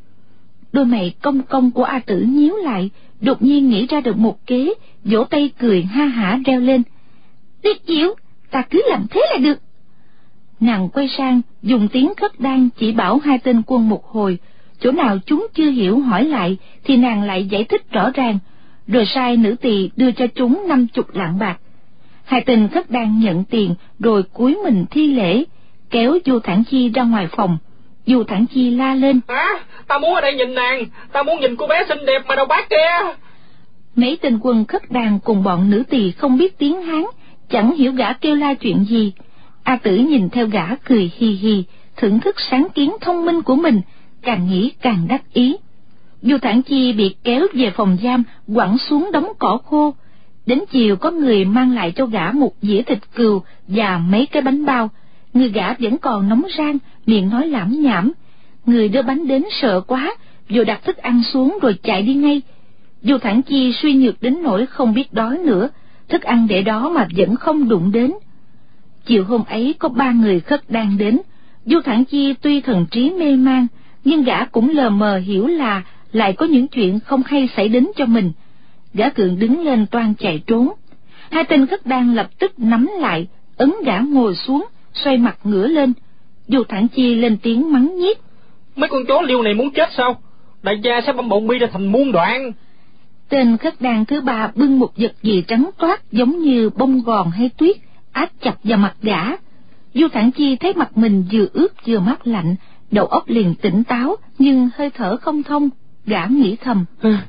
Đôi mày cong cong của A Tử nhíu lại, đột nhiên nghĩ ra được một kế, vỗ tay cười ha hả reo lên: Tuyệt diệu, ta cứ làm thế là được. Nàng quay sang dùng tiếng Khất Đan chỉ bảo hai tên quân một hồi, chỗ nào chúng chưa hiểu hỏi lại thì nàng lại giải thích rõ ràng, rồi sai nữ tỳ đưa cho chúng 50 lạng bạc. Hai tên Khất Đan nhận tiền rồi cúi mình thi lễ, kéo Du Thản Chi ra ngoài phòng. Du Thản Chi la lên: Ta muốn ở đây nhìn nàng, ta muốn nhìn cô bé xinh đẹp mà đầu bát kia. Mấy tên quân Khất Đan cùng bọn nữ tỳ không biết tiếng Hán, chẳng hiểu gã kêu la chuyện gì. A Tử nhìn theo gã cười hì hì, thưởng thức sáng kiến thông minh của mình, càng nghĩ càng đắc ý. Du Thản Chi bị kéo về phòng giam, quẳng xuống đống cỏ khô. Đến chiều có người mang lại cho gã một dĩa thịt cừu và mấy cái bánh bao. Người gã vẫn còn nóng rang, miệng nói lảm nhảm. Người đưa bánh đến sợ quá, rồi đặt thức ăn xuống rồi chạy đi ngay. Du Thản Chi suy nhược đến nỗi không biết đói nữa, thức ăn để đó mà vẫn không đụng đến. Chiều hôm ấy có 3 người Khất Đan đến. Du Thản Chi tuy thần trí mê man, nhưng gã cũng lờ mờ hiểu là lại có những chuyện không hay xảy đến cho mình. Gã cường đứng lên toan chạy trốn. Hai tên Khất Đan lập tức nắm lại, ấn gã ngồi xuống, xoay mặt ngửa lên. Du Thản Chi lên tiếng mắng nhiếc: Mấy con chó liêu này muốn chết sao? Đại gia sẽ băm bụng mi ra thành muôn đoạn. Tên Khất Đan thứ 3 bưng một vật gì trắng toát giống như bông gòn hay tuyết, áp chặt vào mặt gã. Du Thản Chi thấy mặt mình vừa ướt vừa mát lạnh, đầu óc liền tỉnh táo nhưng hơi thở không thông. Gã nghĩ thầm: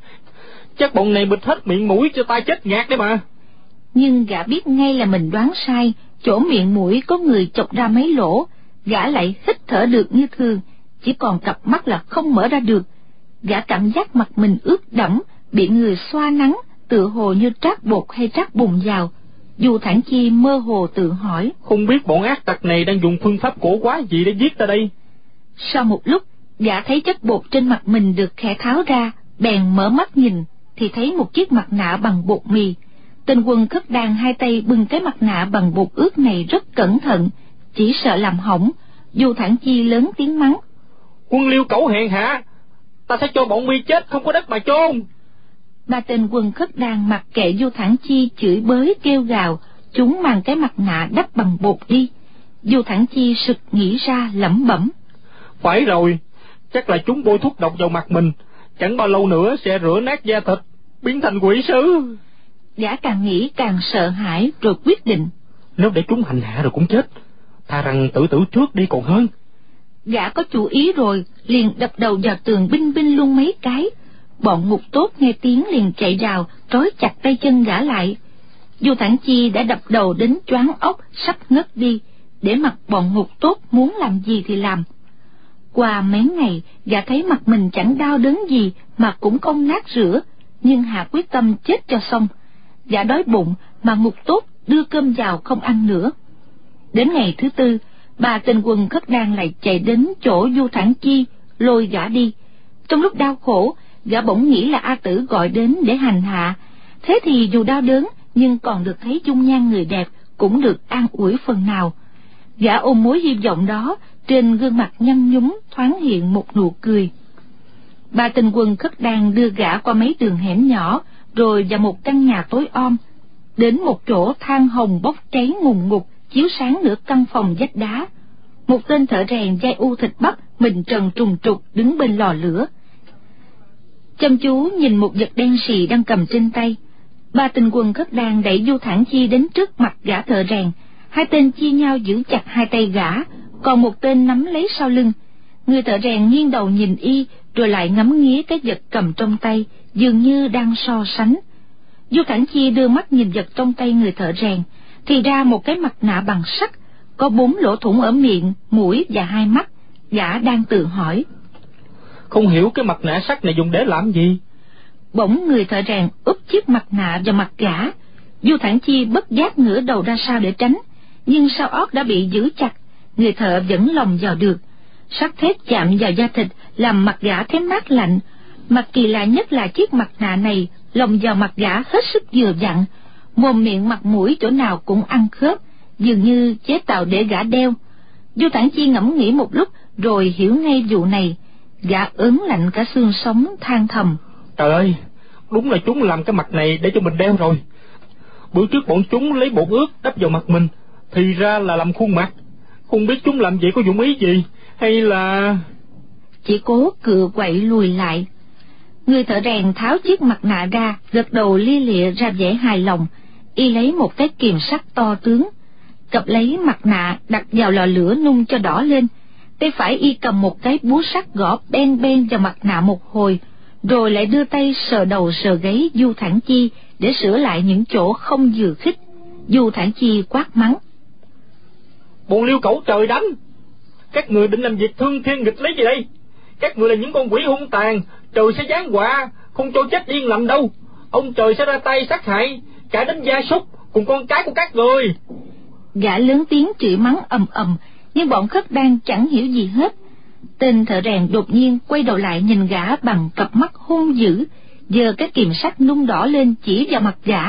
Chắc bọn này bịt hết miệng mũi cho ta chết ngạt đấy mà. Nhưng gã biết ngay là mình đoán sai, chỗ miệng mũi có người chọc ra mấy lỗ. Gã lại hít thở được như thường, chỉ còn cặp mắt là không mở ra được. Gã cảm giác mặt mình ướt đẫm, bị người xoa nắng, tựa hồ như trát bột hay trát bùn vào. Du Thản Chi mơ hồ tự hỏi: Không biết bọn ác tặc này đang dùng phương pháp cổ quái gì để giết ta đây? Sau một lúc, gã thấy chất bột trên mặt mình được khẽ tháo ra, bèn mở mắt nhìn thì thấy một chiếc mặt nạ bằng bột mì. Tên quân Khất Đan hai tay bưng cái mặt nạ bằng bột ướt này rất cẩn thận, chỉ sợ làm hỏng. Du Thản Chi lớn tiếng mắng: Quân Liêu cẩu hèn hạ, ta sẽ cho bọn mi chết không có đất mà chôn. 3 tên quân Khất Đan mặc kệ Du Thản Chi chửi bới kêu gào, chúng mang cái mặt nạ đắp bằng bột đi. Du Thản Chi sực nghĩ ra lẩm bẩm: Phải rồi, chắc là chúng bôi thuốc độc vào mặt mình, chẳng bao lâu nữa sẽ rửa nát da thịt, biến thành quỷ sứ. Gã càng nghĩ càng sợ hãi rồi quyết định: Nếu để chúng hành hạ rồi cũng chết, thà rằng tự tử trước đi còn hơn. Gã có chủ ý rồi, liền đập đầu vào tường binh binh luôn mấy cái. Bọn ngục tốt nghe tiếng liền chạy rào, trói chặt tay chân gã lại. Du Thản Chi đã đập đầu đến choáng óc, sắp ngất đi, để mặc bọn ngục tốt muốn làm gì thì làm. Qua mấy ngày, gã thấy mặt mình chẳng đau đớn gì mà cũng không nát rửa, nhưng hạ quyết tâm chết cho xong. Gã đói bụng mà ngục tốt đưa cơm vào không ăn nữa. Đến ngày thứ 4, 3 tên quân Khất Đan lại chạy đến chỗ Du Thản Chi, lôi gã đi. Trong lúc đau khổ, gã bỗng nghĩ là A Tử gọi đến để hành hạ. Thế thì dù đau đớn nhưng còn được thấy dung nhan người đẹp, cũng được an ủi phần nào. Gã ôm mối hy vọng đó, trên gương mặt nhăn nhúm thoáng hiện một nụ cười. 3 tên quân Khất Đan đưa gã qua mấy đường hẻm nhỏ, rồi vào một căn nhà tối om. Đến một chỗ than hồng bốc cháy ngùn ngụt, chiếu sáng nửa căn phòng vách đá. Một tên thợ rèn dai u thịt bắp, mình trần trùng trục đứng bên lò lửa, chăm chú nhìn một vật đen sì đang cầm trên tay. 3 tên quân Khất Đan đẩy Du Thản Chi đến trước mặt gã thợ rèn. 2 tên chia nhau giữ chặt 2 tay gã, còn một tên nắm lấy sau lưng. Người thợ rèn nghiêng đầu nhìn y, rồi lại ngắm nghía cái vật cầm trong tay, dường như đang so sánh. Du Thản Chi đưa mắt nhìn vật trong tay người thợ rèn, thì ra một cái mặt nạ bằng sắt, có 4 lỗ thủng ở miệng, mũi và 2 mắt. Gã đang tự hỏi: không hiểu cái mặt nạ sắt này dùng để làm gì. Bỗng người thợ rèn úp chiếc mặt nạ vào mặt gã. Du Thản Chi bất giác ngửa đầu ra sau để tránh, nhưng sau ót đã bị giữ chặt, người thợ vẫn lồng vào được. Sắt thép chạm vào da thịt làm mặt gã thấy mát lạnh. Mà kỳ lạ nhất là chiếc mặt nạ này lồng vào mặt gã hết sức vừa vặn, mồm miệng mặt mũi chỗ nào cũng ăn khớp, dường như chế tạo để gã đeo. Du Thản Chi ngẫm nghĩ một lúc rồi hiểu ngay vụ này. Gã ớn lạnh cả xương sống, than thầm: Trời ơi, đúng là chúng làm cái mặt này để cho mình đeo rồi. Bữa trước bọn chúng lấy bột ướt đắp vào mặt mình, thì ra là làm khuôn mặt. Không biết chúng làm vậy có dụng ý gì, hay là... Chỉ cố cựa quậy lùi lại. Người thợ rèn tháo chiếc mặt nạ ra, gật đầu lia lịa ra vẻ hài lòng. Y lấy một cái kìm sắt to tướng, cặp lấy mặt nạ đặt vào lò lửa nung cho đỏ lên. Tay phải y cầm một cái búa sắt gõ ben ben vào mặt nạ một hồi, rồi lại đưa tay sờ đầu sờ gáy Du Thản Chi để sửa lại những chỗ không vừa khít. Du Thản Chi quát mắng: Bọn liêu cẩu trời đánh! Các người định làm việc thương thiên nghịch lấy gì đây? Các người là những con quỷ hung tàn, trời sẽ giáng họa, không cho chết yên lành đâu. Ông trời sẽ ra tay sát hại cả đến gia súc cùng con cái của các người. Gã lớn tiếng chửi mắng ầm ầm, nhưng bọn Khất Đan chẳng hiểu gì hết. Tên thợ rèn đột nhiên quay đầu lại nhìn gã bằng cặp mắt hung dữ, giơ cái kìm sắt nung đỏ lên chỉ vào mặt gã.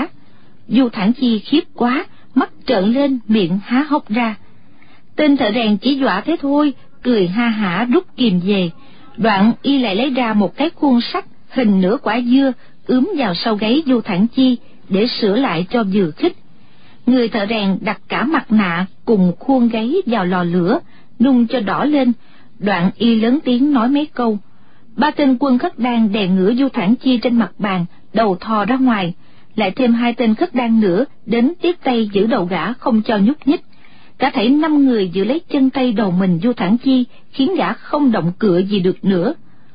Du Thản Chi khiếp quá, mắt trợn lên, miệng há hốc ra. Tên thợ rèn chỉ dọa thế thôi, cười ha hả rút kìm về. Đoạn y lại lấy ra một cái khuôn sắt hình nửa quả dưa ướm vào sau gáy Du Thản Chi để sửa lại cho vừa khít. Người thợ rèn đặt cả mặt nạ cùng khuôn gáy vào lò lửa nung cho đỏ lên. Đoạn y lớn tiếng nói mấy câu. Ba tên quân Khất Đan đè ngửa Du Thản Chi trên mặt bàn, đầu thò ra ngoài. Lại thêm hai tên Khất Đan nữa đến tiếp tay giữ đầu gã không cho nhúc nhích. Cả thảy 5 người giữ lấy chân tay đầu mình Du Thản Chi, khiến gã không động cựa gì được nữa.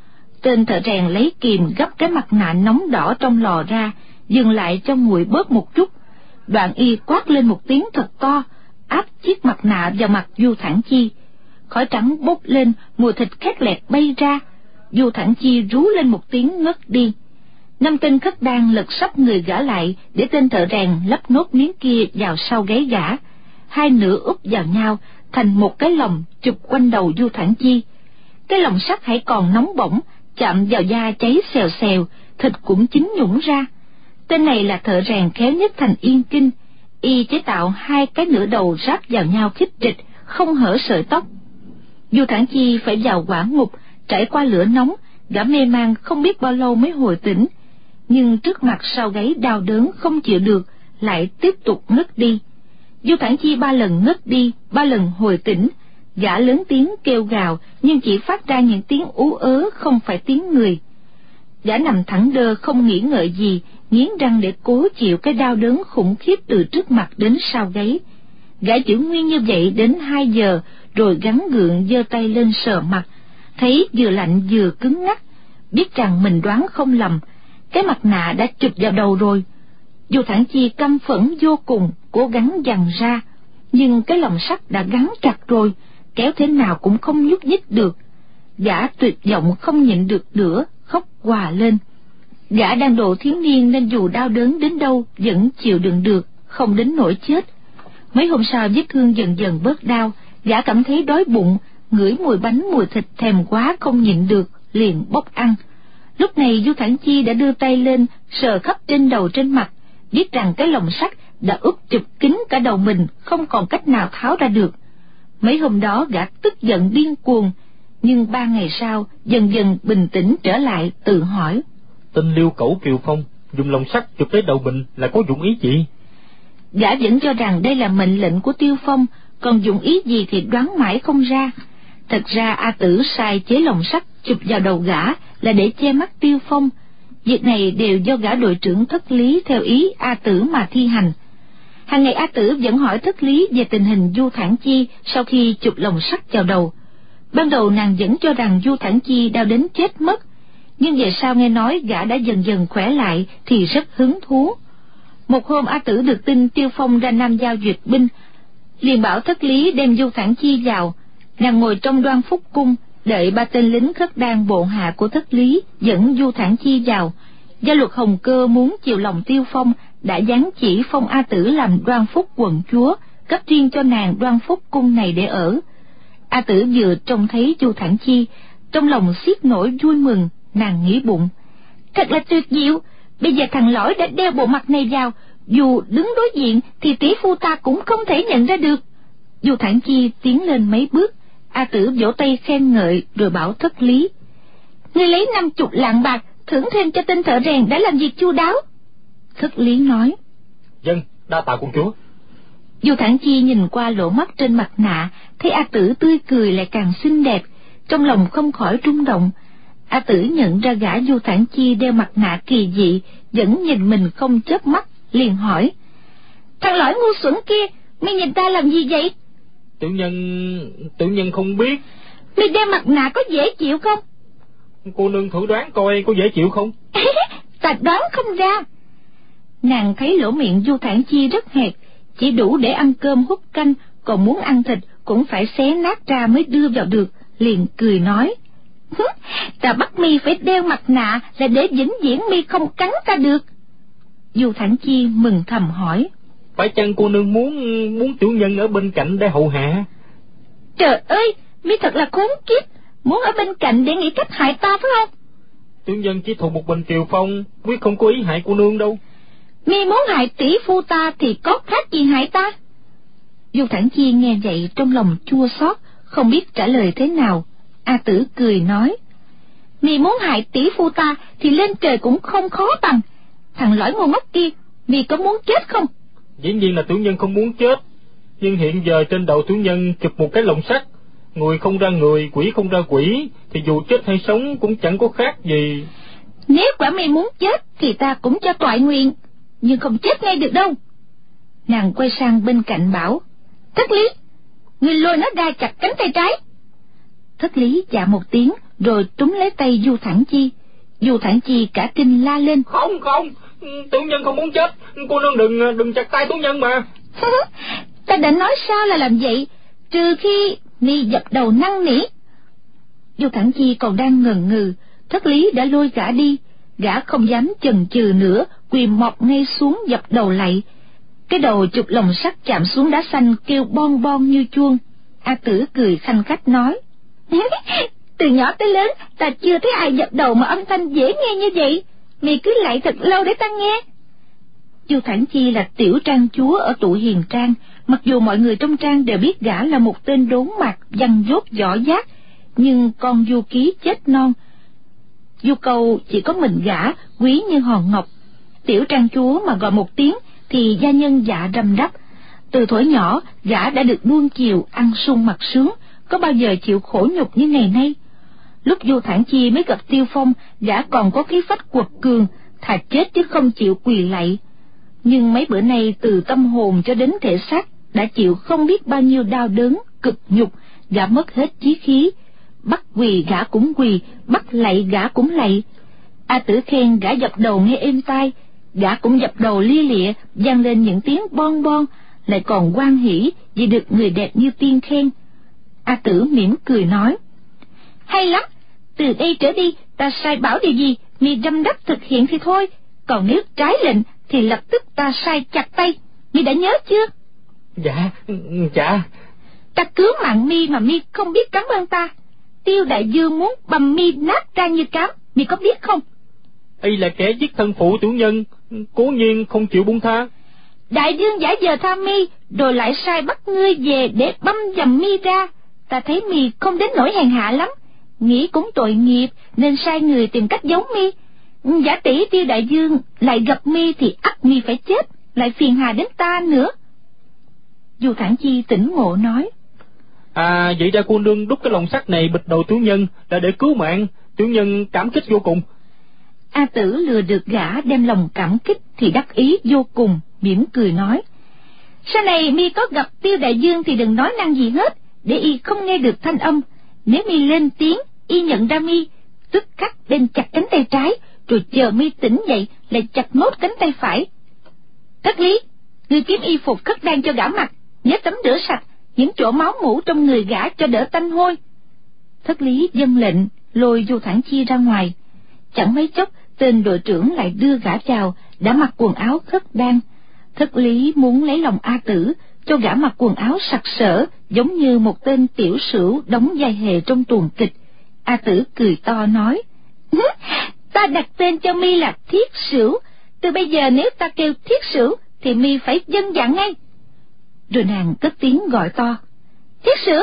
Tên thợ rèn lấy kìm gấp cái mặt nạ nóng đỏ trong lò ra, dừng lại cho nguội bớt một chút. Đoạn y quát lên một tiếng thật to, áp chiếc mặt nạ vào mặt Du Thản Chi. Khói trắng bốc lên, mùi thịt khét lẹt bay ra. Du Thản Chi rú lên một tiếng ngất đi. 5 tên Khất Đan lật sấp người gã lại để tên thợ rèn lắp nốt miếng kia vào sau gáy gã. Hai nửa úp vào nhau thành một cái lồng chụp quanh đầu Du Thản Chi. Cái lồng sắt hãy còn nóng bỏng, chạm vào da cháy xèo xèo, thịt cũng chín nhũng ra. Tên này là thợ rèn khéo nhất thành Yên Kinh. Y chế tạo 2 cái nửa đầu ráp vào nhau khít rịch, không hở sợi tóc. Du Thản Chi phải vào hỏa ngục, trải qua lửa nóng, gã mê man không biết bao lâu mới hồi tỉnh. Nhưng trước mặt sau gáy đau đớn không chịu được, lại tiếp tục ngất đi. Du Thản Chi 3 lần ngất đi, 3 lần hồi tỉnh. Gã lớn tiếng kêu gào, nhưng chỉ phát ra những tiếng ú ớ, không phải tiếng người. Gã nằm thẳng đơ không nghĩ ngợi gì, nghiến răng để cố chịu cái đau đớn khủng khiếp từ trước mặt đến sau gáy. Gã giữ nguyên như vậy đến 2 giờ, rồi gắng gượng giơ tay lên sờ mặt, thấy vừa lạnh vừa cứng ngắc, biết rằng mình đoán không lầm, cái mặt nạ đã chụp vào đầu rồi. Du Thản Chi căm phẫn vô cùng, cố gắng giằng ra, nhưng cái lồng sắt đã gắn chặt rồi, kéo thế nào cũng không nhúc nhích được. Gã tuyệt vọng không nhịn được nữa, khóc òa lên. Gã đang độ thiếu niên nên dù đau đớn đến đâu vẫn chịu đựng được, không đến nỗi chết. Mấy hôm sau vết thương dần dần bớt đau, gã cảm thấy đói bụng, ngửi mùi bánh mùi thịt thèm quá không nhịn được, liền bốc ăn. Lúc này Du Thản Chi đã đưa tay lên sờ khắp trên đầu trên mặt, biết rằng cái lồng sắt đã úp chụp kín cả đầu mình, không còn cách nào tháo ra được. Mấy hôm đó gã tức giận điên cuồng, nhưng 3 ngày sau dần dần bình tĩnh trở lại, tự hỏi: Tên liêu cẩu Kiều Phong dùng lồng sắt chụp lấy đầu mình là có dụng ý gì? Gã vẫn cho rằng đây là mệnh lệnh của Tiêu Phong, còn dụng ý gì thì đoán mãi không ra. Thật ra A Tử sai chế lồng sắt chụp vào đầu gã là để che mắt Tiêu Phong. Việc này đều do gã đội trưởng Thất Lý theo ý A Tử mà thi hành. Hàng ngày A Tử vẫn hỏi Thất Lý về tình hình Du Thản Chi sau khi chụp lồng sắt vào đầu. Ban đầu nàng vẫn cho rằng Du Thản Chi đau đến chết mất, nhưng về sau nghe nói gã đã dần dần khỏe lại thì rất hứng thú. Một hôm A Tử được tin Tiêu Phong ra Nam Giao duyệt binh, liền bảo Thất Lý đem Du Thản Chi vào. Nàng ngồi trong Đoan Phúc cung, Đợi ba tên lính khất đan bộ hạ của Thất Lý dẫn Du Thản Chi vào, Gia Luật Hồng Cơ muốn chiều lòng Tiêu Phong, đã giáng chỉ phong A Tử làm Đoan Phúc quận chúa, cấp riêng cho nàng Đoan Phúc cung này để ở. A Tử vừa trông thấy Du Thản Chi, trong lòng xiết nổi vui mừng, nàng nghĩ bụng: thật là tuyệt diệu, bây giờ thằng lõi đã đeo bộ mặt này vào, dù đứng đối diện thì tỷ phu ta cũng không thể nhận ra được. Du Thản Chi tiến lên mấy bước, A Tử vỗ tay khen ngợi rồi bảo Thất Lý: ngươi lấy 50 lạng bạc thưởng thêm cho tên thợ rèn đã làm việc chu đáo. Thất Lý nói: Vâng, đa tạ công chúa. Du Thản Chi nhìn qua lỗ mắt trên mặt nạ, thấy A Tử tươi cười lại càng xinh đẹp, trong lòng không khỏi rung động. A Tử nhận ra gã Du Thản Chi đeo mặt nạ kỳ dị, vẫn nhìn mình không chớp mắt, liền hỏi: thằng lõi ngu xuẩn kia, mày nhìn ta làm gì vậy? Tiểu nhân không biết. Mày đeo mặt nạ có dễ chịu không? Cô nương thử đoán coi có dễ chịu không? Ta đoán không ra. Nàng thấy lỗ miệng Du Thản Chi rất hẹp, chỉ đủ để ăn cơm hút canh, còn muốn ăn thịt cũng phải xé nát ra mới đưa vào được, liền cười nói: ta bắt mi phải đeo mặt nạ là để vĩnh viễn mi không cắn ta được. Du Thản Chi mừng thầm hỏi: phải chăng cô nương muốn tiểu nhân ở bên cạnh để hầu hạ? Trời ơi, mi thật là khốn kiếp, muốn ở bên cạnh để nghĩ cách hại ta phải không? Tiểu nhân chỉ thuộc một mình Tiều Phong, quyết không có ý hại cô nương đâu. Mi muốn hại tỷ phu ta thì có khác gì hại ta? Du Thản Chi nghe vậy trong lòng chua xót, không biết trả lời thế nào. A Tử cười nói: mi muốn hại tỷ phu ta thì lên trời cũng không khó bằng. Thằng lõi ngu ngốc kia, mi có muốn chết không? Dĩ nhiên là tiểu nhân không muốn chết, nhưng hiện giờ trên đầu tiểu nhân chụp một cái lồng sắt, người không ra người, quỷ không ra quỷ, thì dù chết hay sống cũng chẳng có khác gì. Nếu quả mi muốn chết thì ta cũng cho toại nguyện, nhưng không chết ngay được đâu. Nàng quay sang bên cạnh bảo: Thất Lý, người lôi nó ra chặt cánh tay trái. Thất Lý dạ một tiếng rồi túm lấy tay Du Thản Chi. Du Thản Chi cả kinh la lên: Không, tiểu nhân không muốn chết, cô nương đừng chặt tay tiểu nhân mà. Ta đã nói sao là làm vậy, trừ khi mi dập đầu năn nỉ. Du Thản Chi còn đang ngần ngừ, Thất Lý đã lôi gã đi. Gã không dám chần chừ nữa, quỳ mọp ngay xuống dập đầu lạy. Cái đầu chụp lồng sắt chạm xuống đá xanh kêu bon bon như chuông. A Tử cười khanh khách nói: từ nhỏ tới lớn ta chưa thấy ai dập đầu mà âm thanh dễ nghe như vậy, mày cứ lạy thật lâu để ta nghe. Du Thản Chi là tiểu trang chúa ở tụ Hiền Trang, mặc dù mọi người trong trang đều biết gã là một tên đốn mặt văn dốt võ giác, nhưng con Du Ký chết non, Du Câu chỉ có mình gã quý như hòn ngọc. Tiểu trang chúa mà gọi một tiếng thì gia nhân dạ răm rắp. Từ thuở nhỏ gã đã được nuông chiều, ăn sung mặc sướng, có bao giờ chịu khổ nhục như ngày nay. Lúc Du Thản Chi mới gặp Tiêu Phong, gã còn có khí phách quật cường, thà chết chứ không chịu quỳ lạy. Nhưng mấy bữa nay từ tâm hồn cho đến thể xác đã chịu không biết bao nhiêu đau đớn, cực nhục, gã mất hết chí khí. Bắt quỳ gã cũng quỳ, bắt lạy gã cũng lạy. A Tử khen gã dập đầu nghe êm tai, gã cũng dập đầu lia lịa, vang lên những tiếng bon bon, lại còn hoan hỉ vì được người đẹp như tiên khen. A Tử mỉm cười nói: hay lắm, từ đây trở đi ta sai bảo điều gì mi răm rắp thực hiện thì thôi, còn nếu trái lệnh thì lập tức ta sai chặt tay, mi đã nhớ chưa? Dạ. Ta cứu mạng mi mà mi không biết cảm ơn ta. Tiêu đại vương muốn bầm mi nát ra như cám, mi có biết không? Y là kẻ giết thân phụ tiểu nhân, cố nhiên không chịu buông tha. Đại vương giả vờ tha mi, rồi lại sai bắt ngươi về để băm dầm mi ra. Ta thấy mi không đến nỗi hèn hạ lắm, nghĩ cũng tội nghiệp nên sai người tìm cách giấu mi. Giả tỷ Tiêu đại vương lại gặp mi thì ắt mi phải chết, lại phiền hà đến ta nữa. Du Thản Chi tỉnh ngộ nói: vậy ra cô nương đút cái lồng sắt này bịch đầu tiểu nhân là để cứu mạng, tiểu nhân cảm kích vô cùng. A Tử lừa được gã đem lòng cảm kích thì đắc ý vô cùng, mỉm cười nói: sau này mi có gặp Tiêu đại vương thì đừng nói năng gì hết, để y không nghe được thanh âm. Nếu mi lên tiếng, y nhận ra mi, tức khắc đem chặt cánh tay trái, rồi chờ mi tỉnh dậy lại chặt nốt cánh tay phải. Thất Lý, người kiếm y phục khất đan cho gã mặc, nhớ tắm rửa sạch những chỗ máu mủ trong người gã cho đỡ tanh hôi. Thất lý vâng lệnh, lôi Du Thản Chi ra ngoài. Chẳng mấy chốc, tên đội trưởng lại đưa gã vào, đã mặc quần áo khất đan. Thất lý muốn lấy lòng A Tử, cho gã mặc quần áo sặc sỡ, giống như một tên tiểu sửu đóng vai hề trong tuồng kịch. A Tử cười to nói: Ta đặt tên cho mi là Thiết Sửu, từ bây giờ nếu ta kêu Thiết Sửu thì mi phải vâng dạ ngay. Rồi nàng cất tiếng gọi to: Thiết Sửu!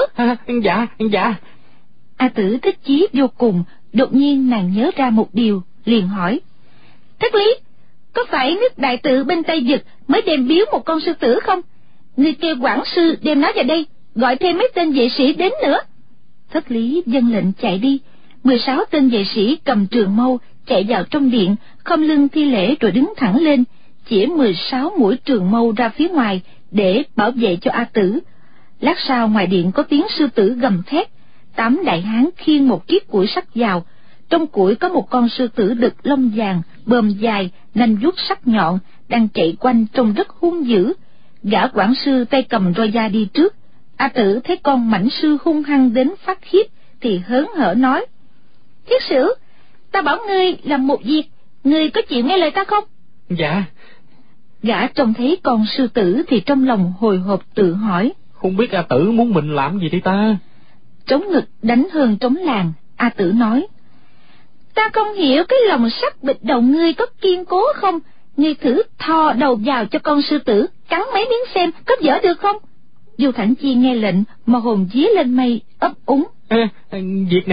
Dạ. A Tử thích chí vô cùng. Đột nhiên nàng nhớ ra một điều, liền hỏi: Thất lý, có phải nước đại tự bên Tây Vực mới đem biếu một con sư tử không? Ngươi kêu quản sư đem nó vào đây, gọi thêm mấy tên vệ sĩ đến nữa. Thất lý vâng lệnh chạy đi. 16 tên vệ sĩ cầm trường mâu chạy vào trong điện, khom lưng thi lễ rồi đứng thẳng lên, chĩa 16 mũi trường mâu ra phía ngoài để bảo vệ cho A Tử. Lát sau ngoài điện có tiếng sư tử gầm thét. 8 đại hán khiêng một chiếc củi sắt vào. Trong củi có một con sư tử đực lông vàng, bờm dài, nanh vuốt sắc nhọn, đang chạy quanh trông rất hung dữ. Gã quản sư tay cầm roi da đi trước. A Tử thấy con mãnh sư hung hăng đến phát khiếp thì hớn hở nói: Thiết Sửu, ta bảo ngươi làm một việc, ngươi có chịu nghe lời ta không? Dạ. Gã trông thấy con sư tử thì trong lòng hồi hộp tự hỏi: Không biết A Tử muốn mình làm gì đây ta? Trống ngực đánh hơn trống làng. A Tử nói: Ta không hiểu cái lồng sắt bịch đầu ngươi có kiên cố không? Ngươi thử thò đầu vào cho con sư tử cắn mấy miếng xem có dở được không? Du Thản Chi nghe lệnh mà hồn vía lên mây, ấp úng: Việc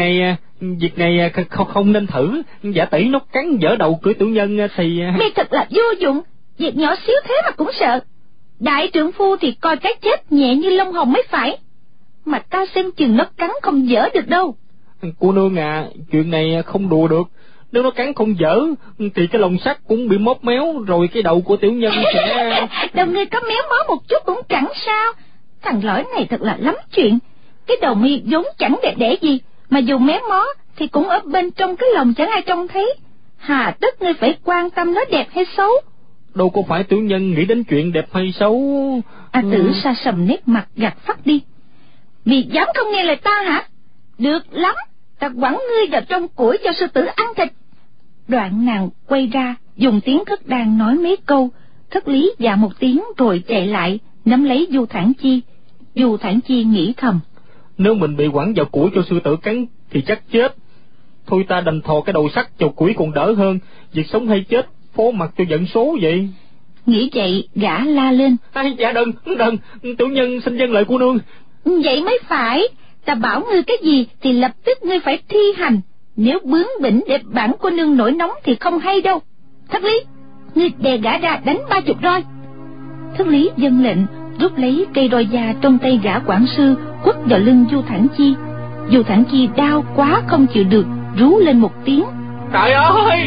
này không nên thử. Giả tỷ nó cắn dở đầu của tiểu nhân thì... Mi thật là vô dụng, việc nhỏ xíu thế mà cũng sợ. Đại trượng phu thì coi cái chết nhẹ như lông hồng mới phải, mà ta xem chừng nó cắn không dở được đâu. Cô nương à, chuyện này không đùa được. Nếu nó cắn không dở thì cái lồng sắt cũng bị móp méo, rồi cái đầu của tiểu nhân sẽ... Đầu ngươi có méo mó một chút cũng chẳng sao. Thằng lõi này thật là lắm chuyện. Cái đầu mi vốn chẳng đẹp đẽ gì, mà dù méo mó thì cũng ở bên trong cái lồng chẳng ai trông thấy. Hà tất ngươi phải quan tâm nó đẹp hay xấu? Đâu có phải tiểu nhân nghĩ đến chuyện đẹp hay xấu. A Tử sa sầm nét mặt gạt phắt đi: Vì dám không nghe lời ta hả? Được lắm, ta quẳng ngươi vào trong củi cho sư tử ăn thịt. Đoạn nàng quay ra dùng tiếng khất đàn nói mấy câu. Thất lý dạ một tiếng rồi chạy lại nắm lấy Du Thản Chi. Du Thản Chi nghĩ thầm: Nếu mình bị quẳng vào củi cho sư tử cắn thì chắc chết. Thôi ta đành thò cái đầu sắt vào củi còn đỡ hơn. Việc sống hay chết phó mặc cho vận số vậy. Nghĩ vậy gã la lên: Dạ đừng, tiểu nhân xin vâng lời cô nương. Vậy mới phải, ta bảo ngươi cái gì thì lập tức ngươi phải thi hành. Nếu bướng bỉnh để bản cô nương nổi nóng thì không hay đâu. Thất lý, ngươi đè gã ra đánh 30 roi. Thất lý vâng lệnh, rút lấy cây roi da trong tay gã quản sư quất vào lưng Du Thản Chi. Du Thản Chi đau quá không chịu được, rú lên một tiếng: Trời ơi!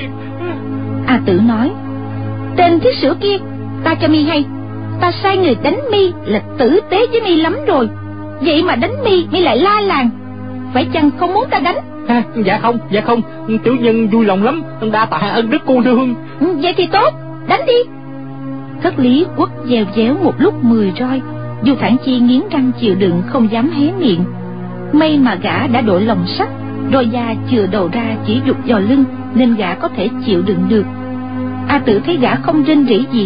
A Tử nói: Tên Thiết Sửu kia, ta cho mi hay, ta sai người đánh mi là tử tế với mi lắm rồi, vậy mà đánh mi lại la làng, phải chăng không muốn ta đánh? Dạ không, tiểu nhân vui lòng lắm, đa tạ ân đức cô nương. Vậy thì tốt, đánh đi. Thất lý quất dèo déo một lúc 10 roi. Du Thản Chi nghiến răng chịu đựng không dám hé miệng. May mà gã đã đội lồng sắt, roi da chừa đầu ra chỉ dục vào lưng nên gã có thể chịu đựng được. A Tử thấy gã không rên rỉ gì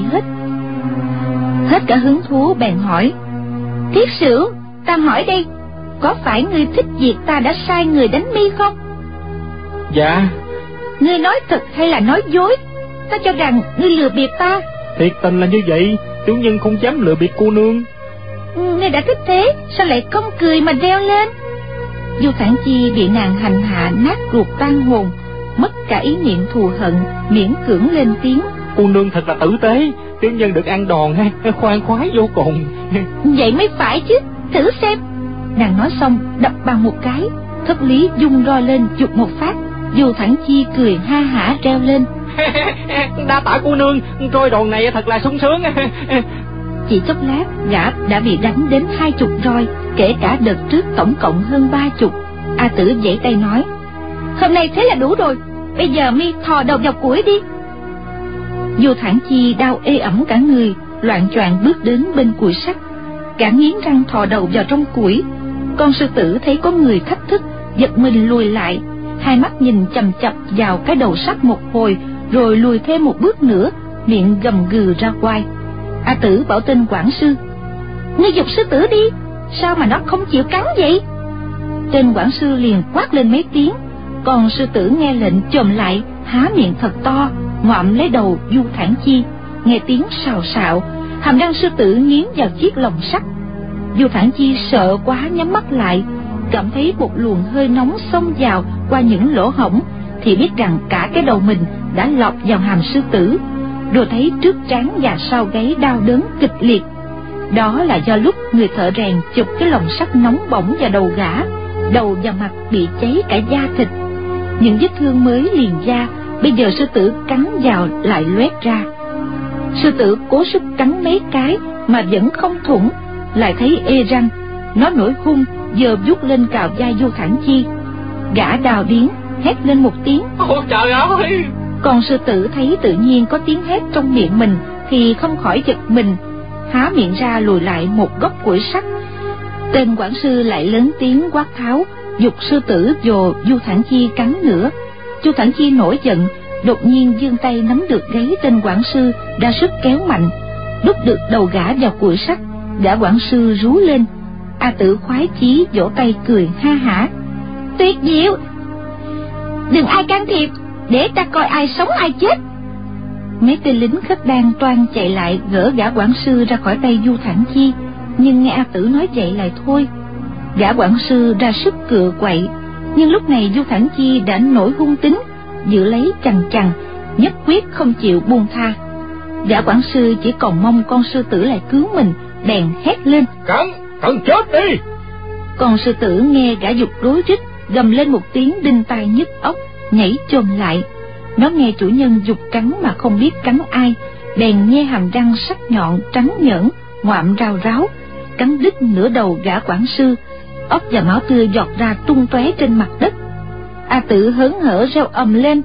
hết cả hứng thú bèn hỏi: Thiết Sửu, ta hỏi đây, có phải ngươi thích việc ta đã sai người đánh mi không? Dạ. Ngươi nói thật hay là nói dối? Ta cho rằng ngươi lừa bịp ta. Thiệt tình là như vậy, tiểu nhân không dám lừa bịp cô nương. Ngươi đã thích thế, sao lại không cười mà reo lên? Du Thản Chi bị nàng hành hạ nát ruột tan hồn, mất cả ý niệm thù hận, miễn cưỡng lên tiếng: Cô nương thật là tử tế, tiểu nhân được ăn đòn khoan khoái vô cùng. Vậy mới phải chứ, thử xem. Nàng nói xong đập bàn một cái. Thất lý dung roi lên giục một phát. Du Thản Chi cười ha hả reo lên: Đa tạ cô nương, roi đòn này thật là sung sướng. Chỉ chốc lát gã đã bị đánh đến 20 roi, kể cả đợt trước tổng cộng hơn 30. A Tử giãy tay nói: Hôm nay thế là đủ rồi, bây giờ mi thò đầu vào củi đi. Du Thản Chi đau ê ẩm cả người, loạng choạng bước đến bên củi sắt. Gã nghiến răng thò đầu vào trong củi. Con sư tử thấy có người thách thức giật mình lùi lại, hai mắt nhìn chằm chằm vào cái đầu sắt một hồi, rồi lùi thêm một bước nữa, miệng gầm gừ ra oai. A Tử bảo tên quản sư: "Ngươi giục sư tử đi, sao mà nó không chịu cắn vậy?" Tên quản sư liền quát lên mấy tiếng, còn sư tử nghe lệnh chồm lại, há miệng thật to, ngoạm lấy đầu Du Thản Chi. Nghe tiếng xào xạo, hàm răng sư tử nghiến vào chiếc lồng sắt. Du Thản Chi sợ quá nhắm mắt lại, cảm thấy một luồng hơi nóng xông vào qua những lỗ hổng, thì biết rằng cả cái đầu mình đã lọt vào hàm sư tử, rồi thấy trước trán và sau gáy đau đớn kịch liệt. Đó là do lúc người thợ rèn chụp cái lồng sắt nóng bỏng vào đầu gã, đầu và mặt bị cháy cả da thịt. Những vết thương mới liền da, bây giờ sư tử cắn vào lại loét ra. Sư tử cố sức cắn mấy cái mà vẫn không thủng, lại thấy ê răng. Nó nổi hung, giờ vuốt lên cào vai Du Thản Chi. Gã đào điếng hét lên một tiếng: "Ôi trời ơi!" Còn sư tử thấy tự nhiên có tiếng hét trong miệng mình thì không khỏi giật mình, há miệng ra lùi lại một góc củi sắt. Tên quản sư lại lớn tiếng quát tháo, giục sư tử dồ Du Thản Chi cắn nữa. Du Thản Chi nổi giận, đột nhiên giương tay nắm được gáy tên quản sư, ra sức kéo mạnh, đút được đầu gã vào củi sắt. Gã quản sư rú lên. A Tử khoái chí vỗ tay cười ha hả: "Tuyệt diệu! Đừng ai can thiệp, để ta coi ai sống ai chết." Mấy tên lính khất đan toan chạy lại gỡ gã quản sư ra khỏi tay Du Thản Chi, nhưng nghe A Tử nói vậy lại thôi. Gã quản sư ra sức cựa quậy, nhưng lúc này Du Thản Chi đã nổi hung tính, giữ lấy chằng chằng, nhất quyết không chịu buông tha. Gã quản sư chỉ còn mong con sư tử lại cứu mình, bèn hét lên: Cắn chết đi! Còn sư tử nghe gã giục rối rít, gầm lên một tiếng đinh tai nhức óc, nhảy chồm lại. Nó nghe chủ nhân giục cắn mà không biết cắn ai, bèn nhe hàm răng sắc nhọn trắng nhởn, ngoạm rào ráo, cắn đứt nửa đầu gã quản sư. Óc và máu tươi giọt ra tung tóe trên mặt đất. A Tử hớn hở reo ầm lên: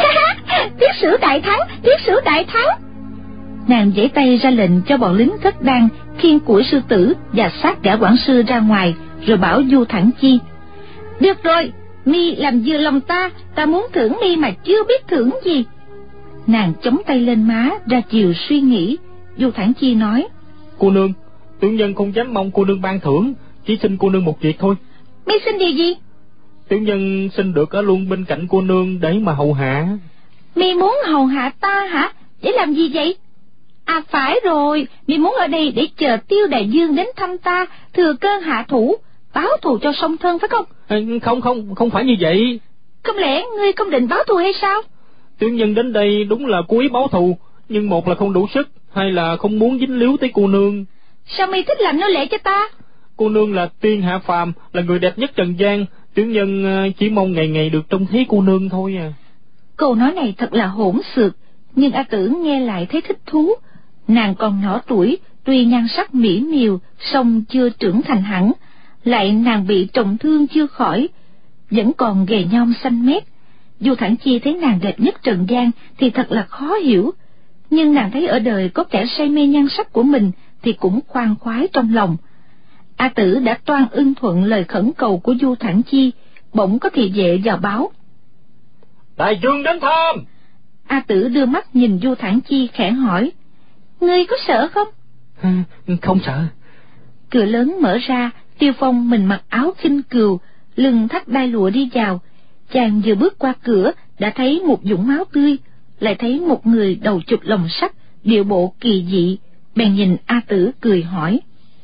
"Tiết sử đại thắng, tiết sử đại thắng!" Nàng giãy tay ra lệnh cho bọn lính khất đan khiêng củi sư tử và xác gã quản sư ra ngoài, rồi bảo Du Thản Chi: "Được rồi, mi làm vừa lòng ta, ta muốn thưởng mi mà chưa biết thưởng gì." Nàng chống tay lên má, ra chiều suy nghĩ. Du Thản Chi nói: "Cô nương, tiểu nhân không dám mong cô nương ban thưởng, chỉ xin cô nương một việc thôi." "Mi xin điều gì?" "Tiểu nhân xin được ở luôn bên cạnh cô nương để mà hầu hạ." "Mi muốn hầu hạ ta hả? Để làm gì vậy?" "À phải rồi, mi muốn ở đây để chờ Tiêu đại vương đến thăm ta, thừa cơ hạ thủ, báo thù cho song thân phải không?" Không phải như vậy." "Không lẽ ngươi không định báo thù hay sao?" "Tiểu nhân đến đây đúng là cố ý báo thù, nhưng một là không đủ sức, hai là không muốn dính líu tới cô nương." "Sao mi thích làm nô lệ cho ta?" "Cô nương là tiên hạ phàm, là người đẹp nhất trần gian, tiểu nhân chỉ mong ngày ngày được trông thấy cô nương thôi à." Câu nói này thật là hỗn xược, nhưng A Tử nghe lại thấy thích thú. Nàng còn nhỏ tuổi, tuy nhan sắc mỹ miều, song chưa trưởng thành hẳn, lại nàng bị trọng thương chưa khỏi, vẫn còn gầy nhom xanh mét. Du Thản Chi thấy nàng đẹp nhất trần gian thì thật là khó hiểu, nhưng nàng thấy ở đời có kẻ say mê nhan sắc của mình thì cũng khoan khoái trong lòng. A Tử đã toan ưng thuận lời khẩn cầu của Du Thản Chi, bỗng có thị vệ vào báo: "Đại vương đến thăm." A Tử đưa mắt nhìn Du Thản Chi khẽ hỏi: "Ngươi có sợ không?" "Không sợ." Cửa lớn mở ra, Tiêu Phong mình mặc áo khinh cừu, lưng thắt đai lụa đi vào. Chàng vừa bước qua cửa đã thấy một vũng máu tươi, lại thấy một người đầu chụp lồng sắt, điệu bộ kỳ dị, bèn nhìn A Tử cười hỏi: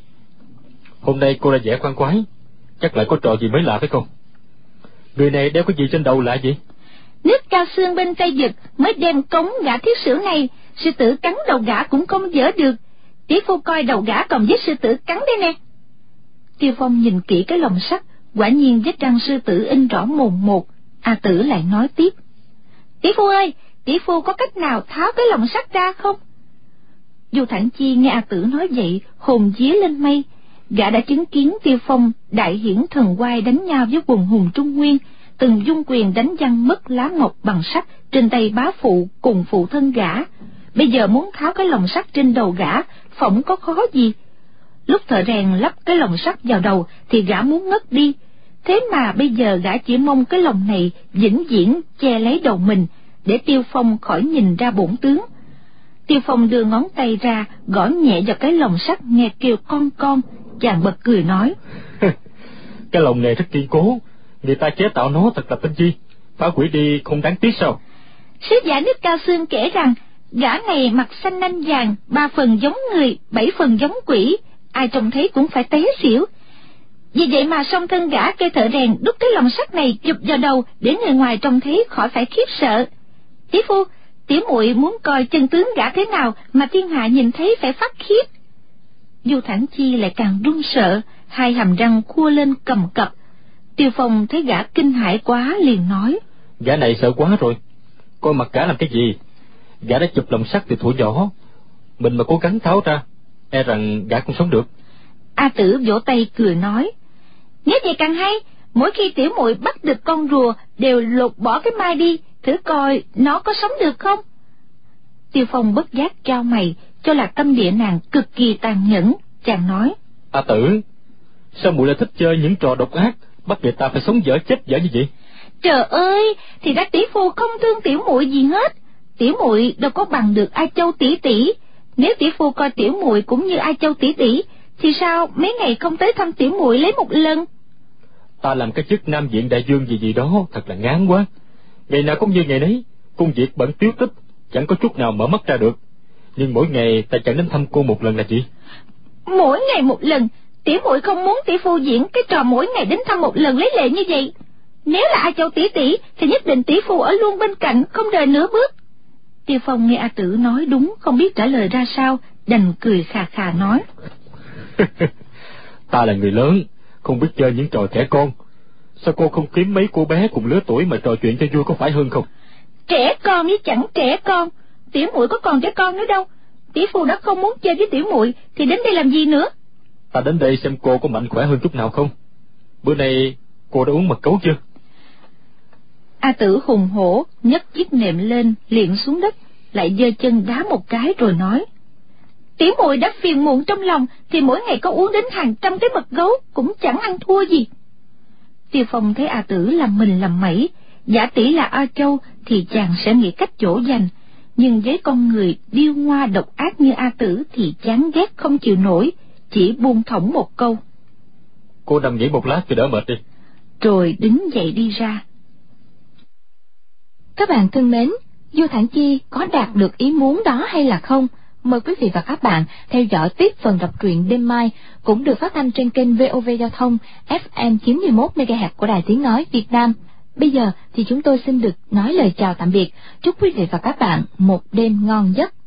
"Hôm nay cô ra vẻ khoan khoái, chắc lại có trò gì mới lạ phải không? Người này đeo cái gì trên đầu lạ vậy?" "Nước cao xương bên Tây Vực mới đem cống gã thiết sử này, sư tử cắn đầu gã cũng không dỡ được. Tỷ phu coi đầu gã còn vết sư tử cắn đây nè." Tiêu Phong nhìn kỹ cái lồng sắt, quả nhiên vết răng sư tử in rõ mồn một. A Tử lại nói tiếp: "Tỷ phu ơi, tỷ phu có cách nào tháo cái lồng sắt ra không?" Du Thản Chi nghe A Tử nói vậy, hồn vía lên mây. Gã đã chứng kiến Tiêu Phong đại hiển thần oai đánh nhau với quần hùng Trung Nguyên, từng dung quyền đánh văng mất lá ngọc bằng sắt trên tay bá phụ cùng phụ thân gã. Bây giờ muốn tháo cái lồng sắt trên đầu gã, phỏng có khó gì. Lúc thợ rèn lắp cái lồng sắt vào đầu thì gã muốn ngất đi, thế mà bây giờ gã chỉ mong cái lồng này vĩnh viễn che lấy đầu mình, để Tiêu Phong khỏi nhìn ra bổn tướng. Tiêu Phong đưa ngón tay ra, gõ nhẹ vào cái lồng sắt nghe kêu con, chàng bật cười nói: Cái lồng này rất kiên cố, người ta chế tạo nó thật là tinh vi, phá hủy đi không đáng tiếc sao? Sứ giả nước Cao Xương kể rằng gã này mặt xanh nanh vàng, 3 phần giống người, 7 phần giống quỷ, ai trông thấy cũng phải té xỉu. Vì vậy mà song thân gã kêu thợ rèn đúc cái lồng sắt này chụp vào đầu, để người ngoài trông thấy khỏi phải khiếp sợ. Tỷ phu, tiểu muội muốn coi chân tướng gã thế nào mà thiên hạ nhìn thấy phải phát khiếp. Du Thản Chi lại càng run sợ, hai hàm răng khua lên cầm cập. Tiêu Phong thấy gã kinh hãi quá liền nói: Gã này sợ quá rồi, coi mặt gã làm cái gì? Gã đã chụp lồng sắt từ thuở nhỏ, mình mà cố gắng tháo ra, e rằng gã không sống được. A Tử vỗ tay cười nói: Nếu vậy càng hay, mỗi khi tiểu muội bắt được con rùa đều lột bỏ cái mai đi, thử coi nó có sống được không. Tiêu Phong bất giác trao mày, cho là tâm địa nàng cực kỳ tàn nhẫn. Chàng nói: A Tử, sao muội lại thích chơi những trò độc ác, bắt người ta phải sống dở chết dở như vậy? Trời ơi, thì ra tỷ phu không thương tiểu muội gì hết. Tiểu muội đâu có bằng được A Châu tỷ tỷ. Nếu tỷ phu coi tiểu muội cũng như A Châu tỷ tỷ, thì sao mấy ngày không tới thăm tiểu muội lấy một lần? Ta làm cái chức Nam Viện Đại Dương gì đó thật là ngán quá. Ngày nào cũng như ngày nấy, công việc bận tiếu tích, chẳng có chút nào mở mắt ra được. Nhưng mỗi ngày ta chẳng đến thăm cô một lần là gì? Mỗi ngày một lần? Tiểu muội không muốn tỷ phu diễn cái trò mỗi ngày đến thăm một lần lấy lệ như vậy. Nếu là A Châu tỷ tỷ thì nhất định tỷ phu ở luôn bên cạnh, không rời nửa bước. Tiêu Phong nghe A Tử nói đúng, không biết trả lời ra sao, đành cười khà khà nói: Ta là người lớn, không biết chơi những trò trẻ con. Sao cô không kiếm mấy cô bé cùng lứa tuổi mà trò chuyện cho vui có phải hơn không? Trẻ con với chẳng trẻ con, tiểu muội có còn trẻ con nữa đâu. Tỷ phu đã không muốn chơi với tiểu muội thì đến đây làm gì nữa? Ta đến đây xem cô có mạnh khỏe hơn chút nào không. Bữa nay cô đã uống mật cấu chưa? A Tử hùng hổ nhấc chiếc nệm lên liền xuống đất, lại giơ chân đá một cái rồi nói: Tiểu muội đã phiền muộn trong lòng thì mỗi ngày có uống đến hàng trăm cái mật gấu cũng chẳng ăn thua gì. Tiêu Phong thấy A Tử làm mình làm mẩy, giả tỷ là A Châu thì chàng sẽ nghĩ cách dỗ dành, nhưng với con người điêu ngoa độc ác như A Tử thì chán ghét không chịu nổi, chỉ buông thõng một câu: Cô nằm nghỉ một lát cho đỡ mệt đi. Rồi đứng dậy đi ra. Các bạn thân mến, Du Thản Chi có đạt được ý muốn đó hay là không? Mời quý vị và các bạn theo dõi tiếp phần đọc truyện đêm mai, cũng được phát thanh trên kênh VOV Giao thông FM 91 MHz của Đài Tiếng nói Việt Nam. Bây giờ thì chúng tôi xin được nói lời chào tạm biệt. Chúc quý vị và các bạn một đêm ngon giấc.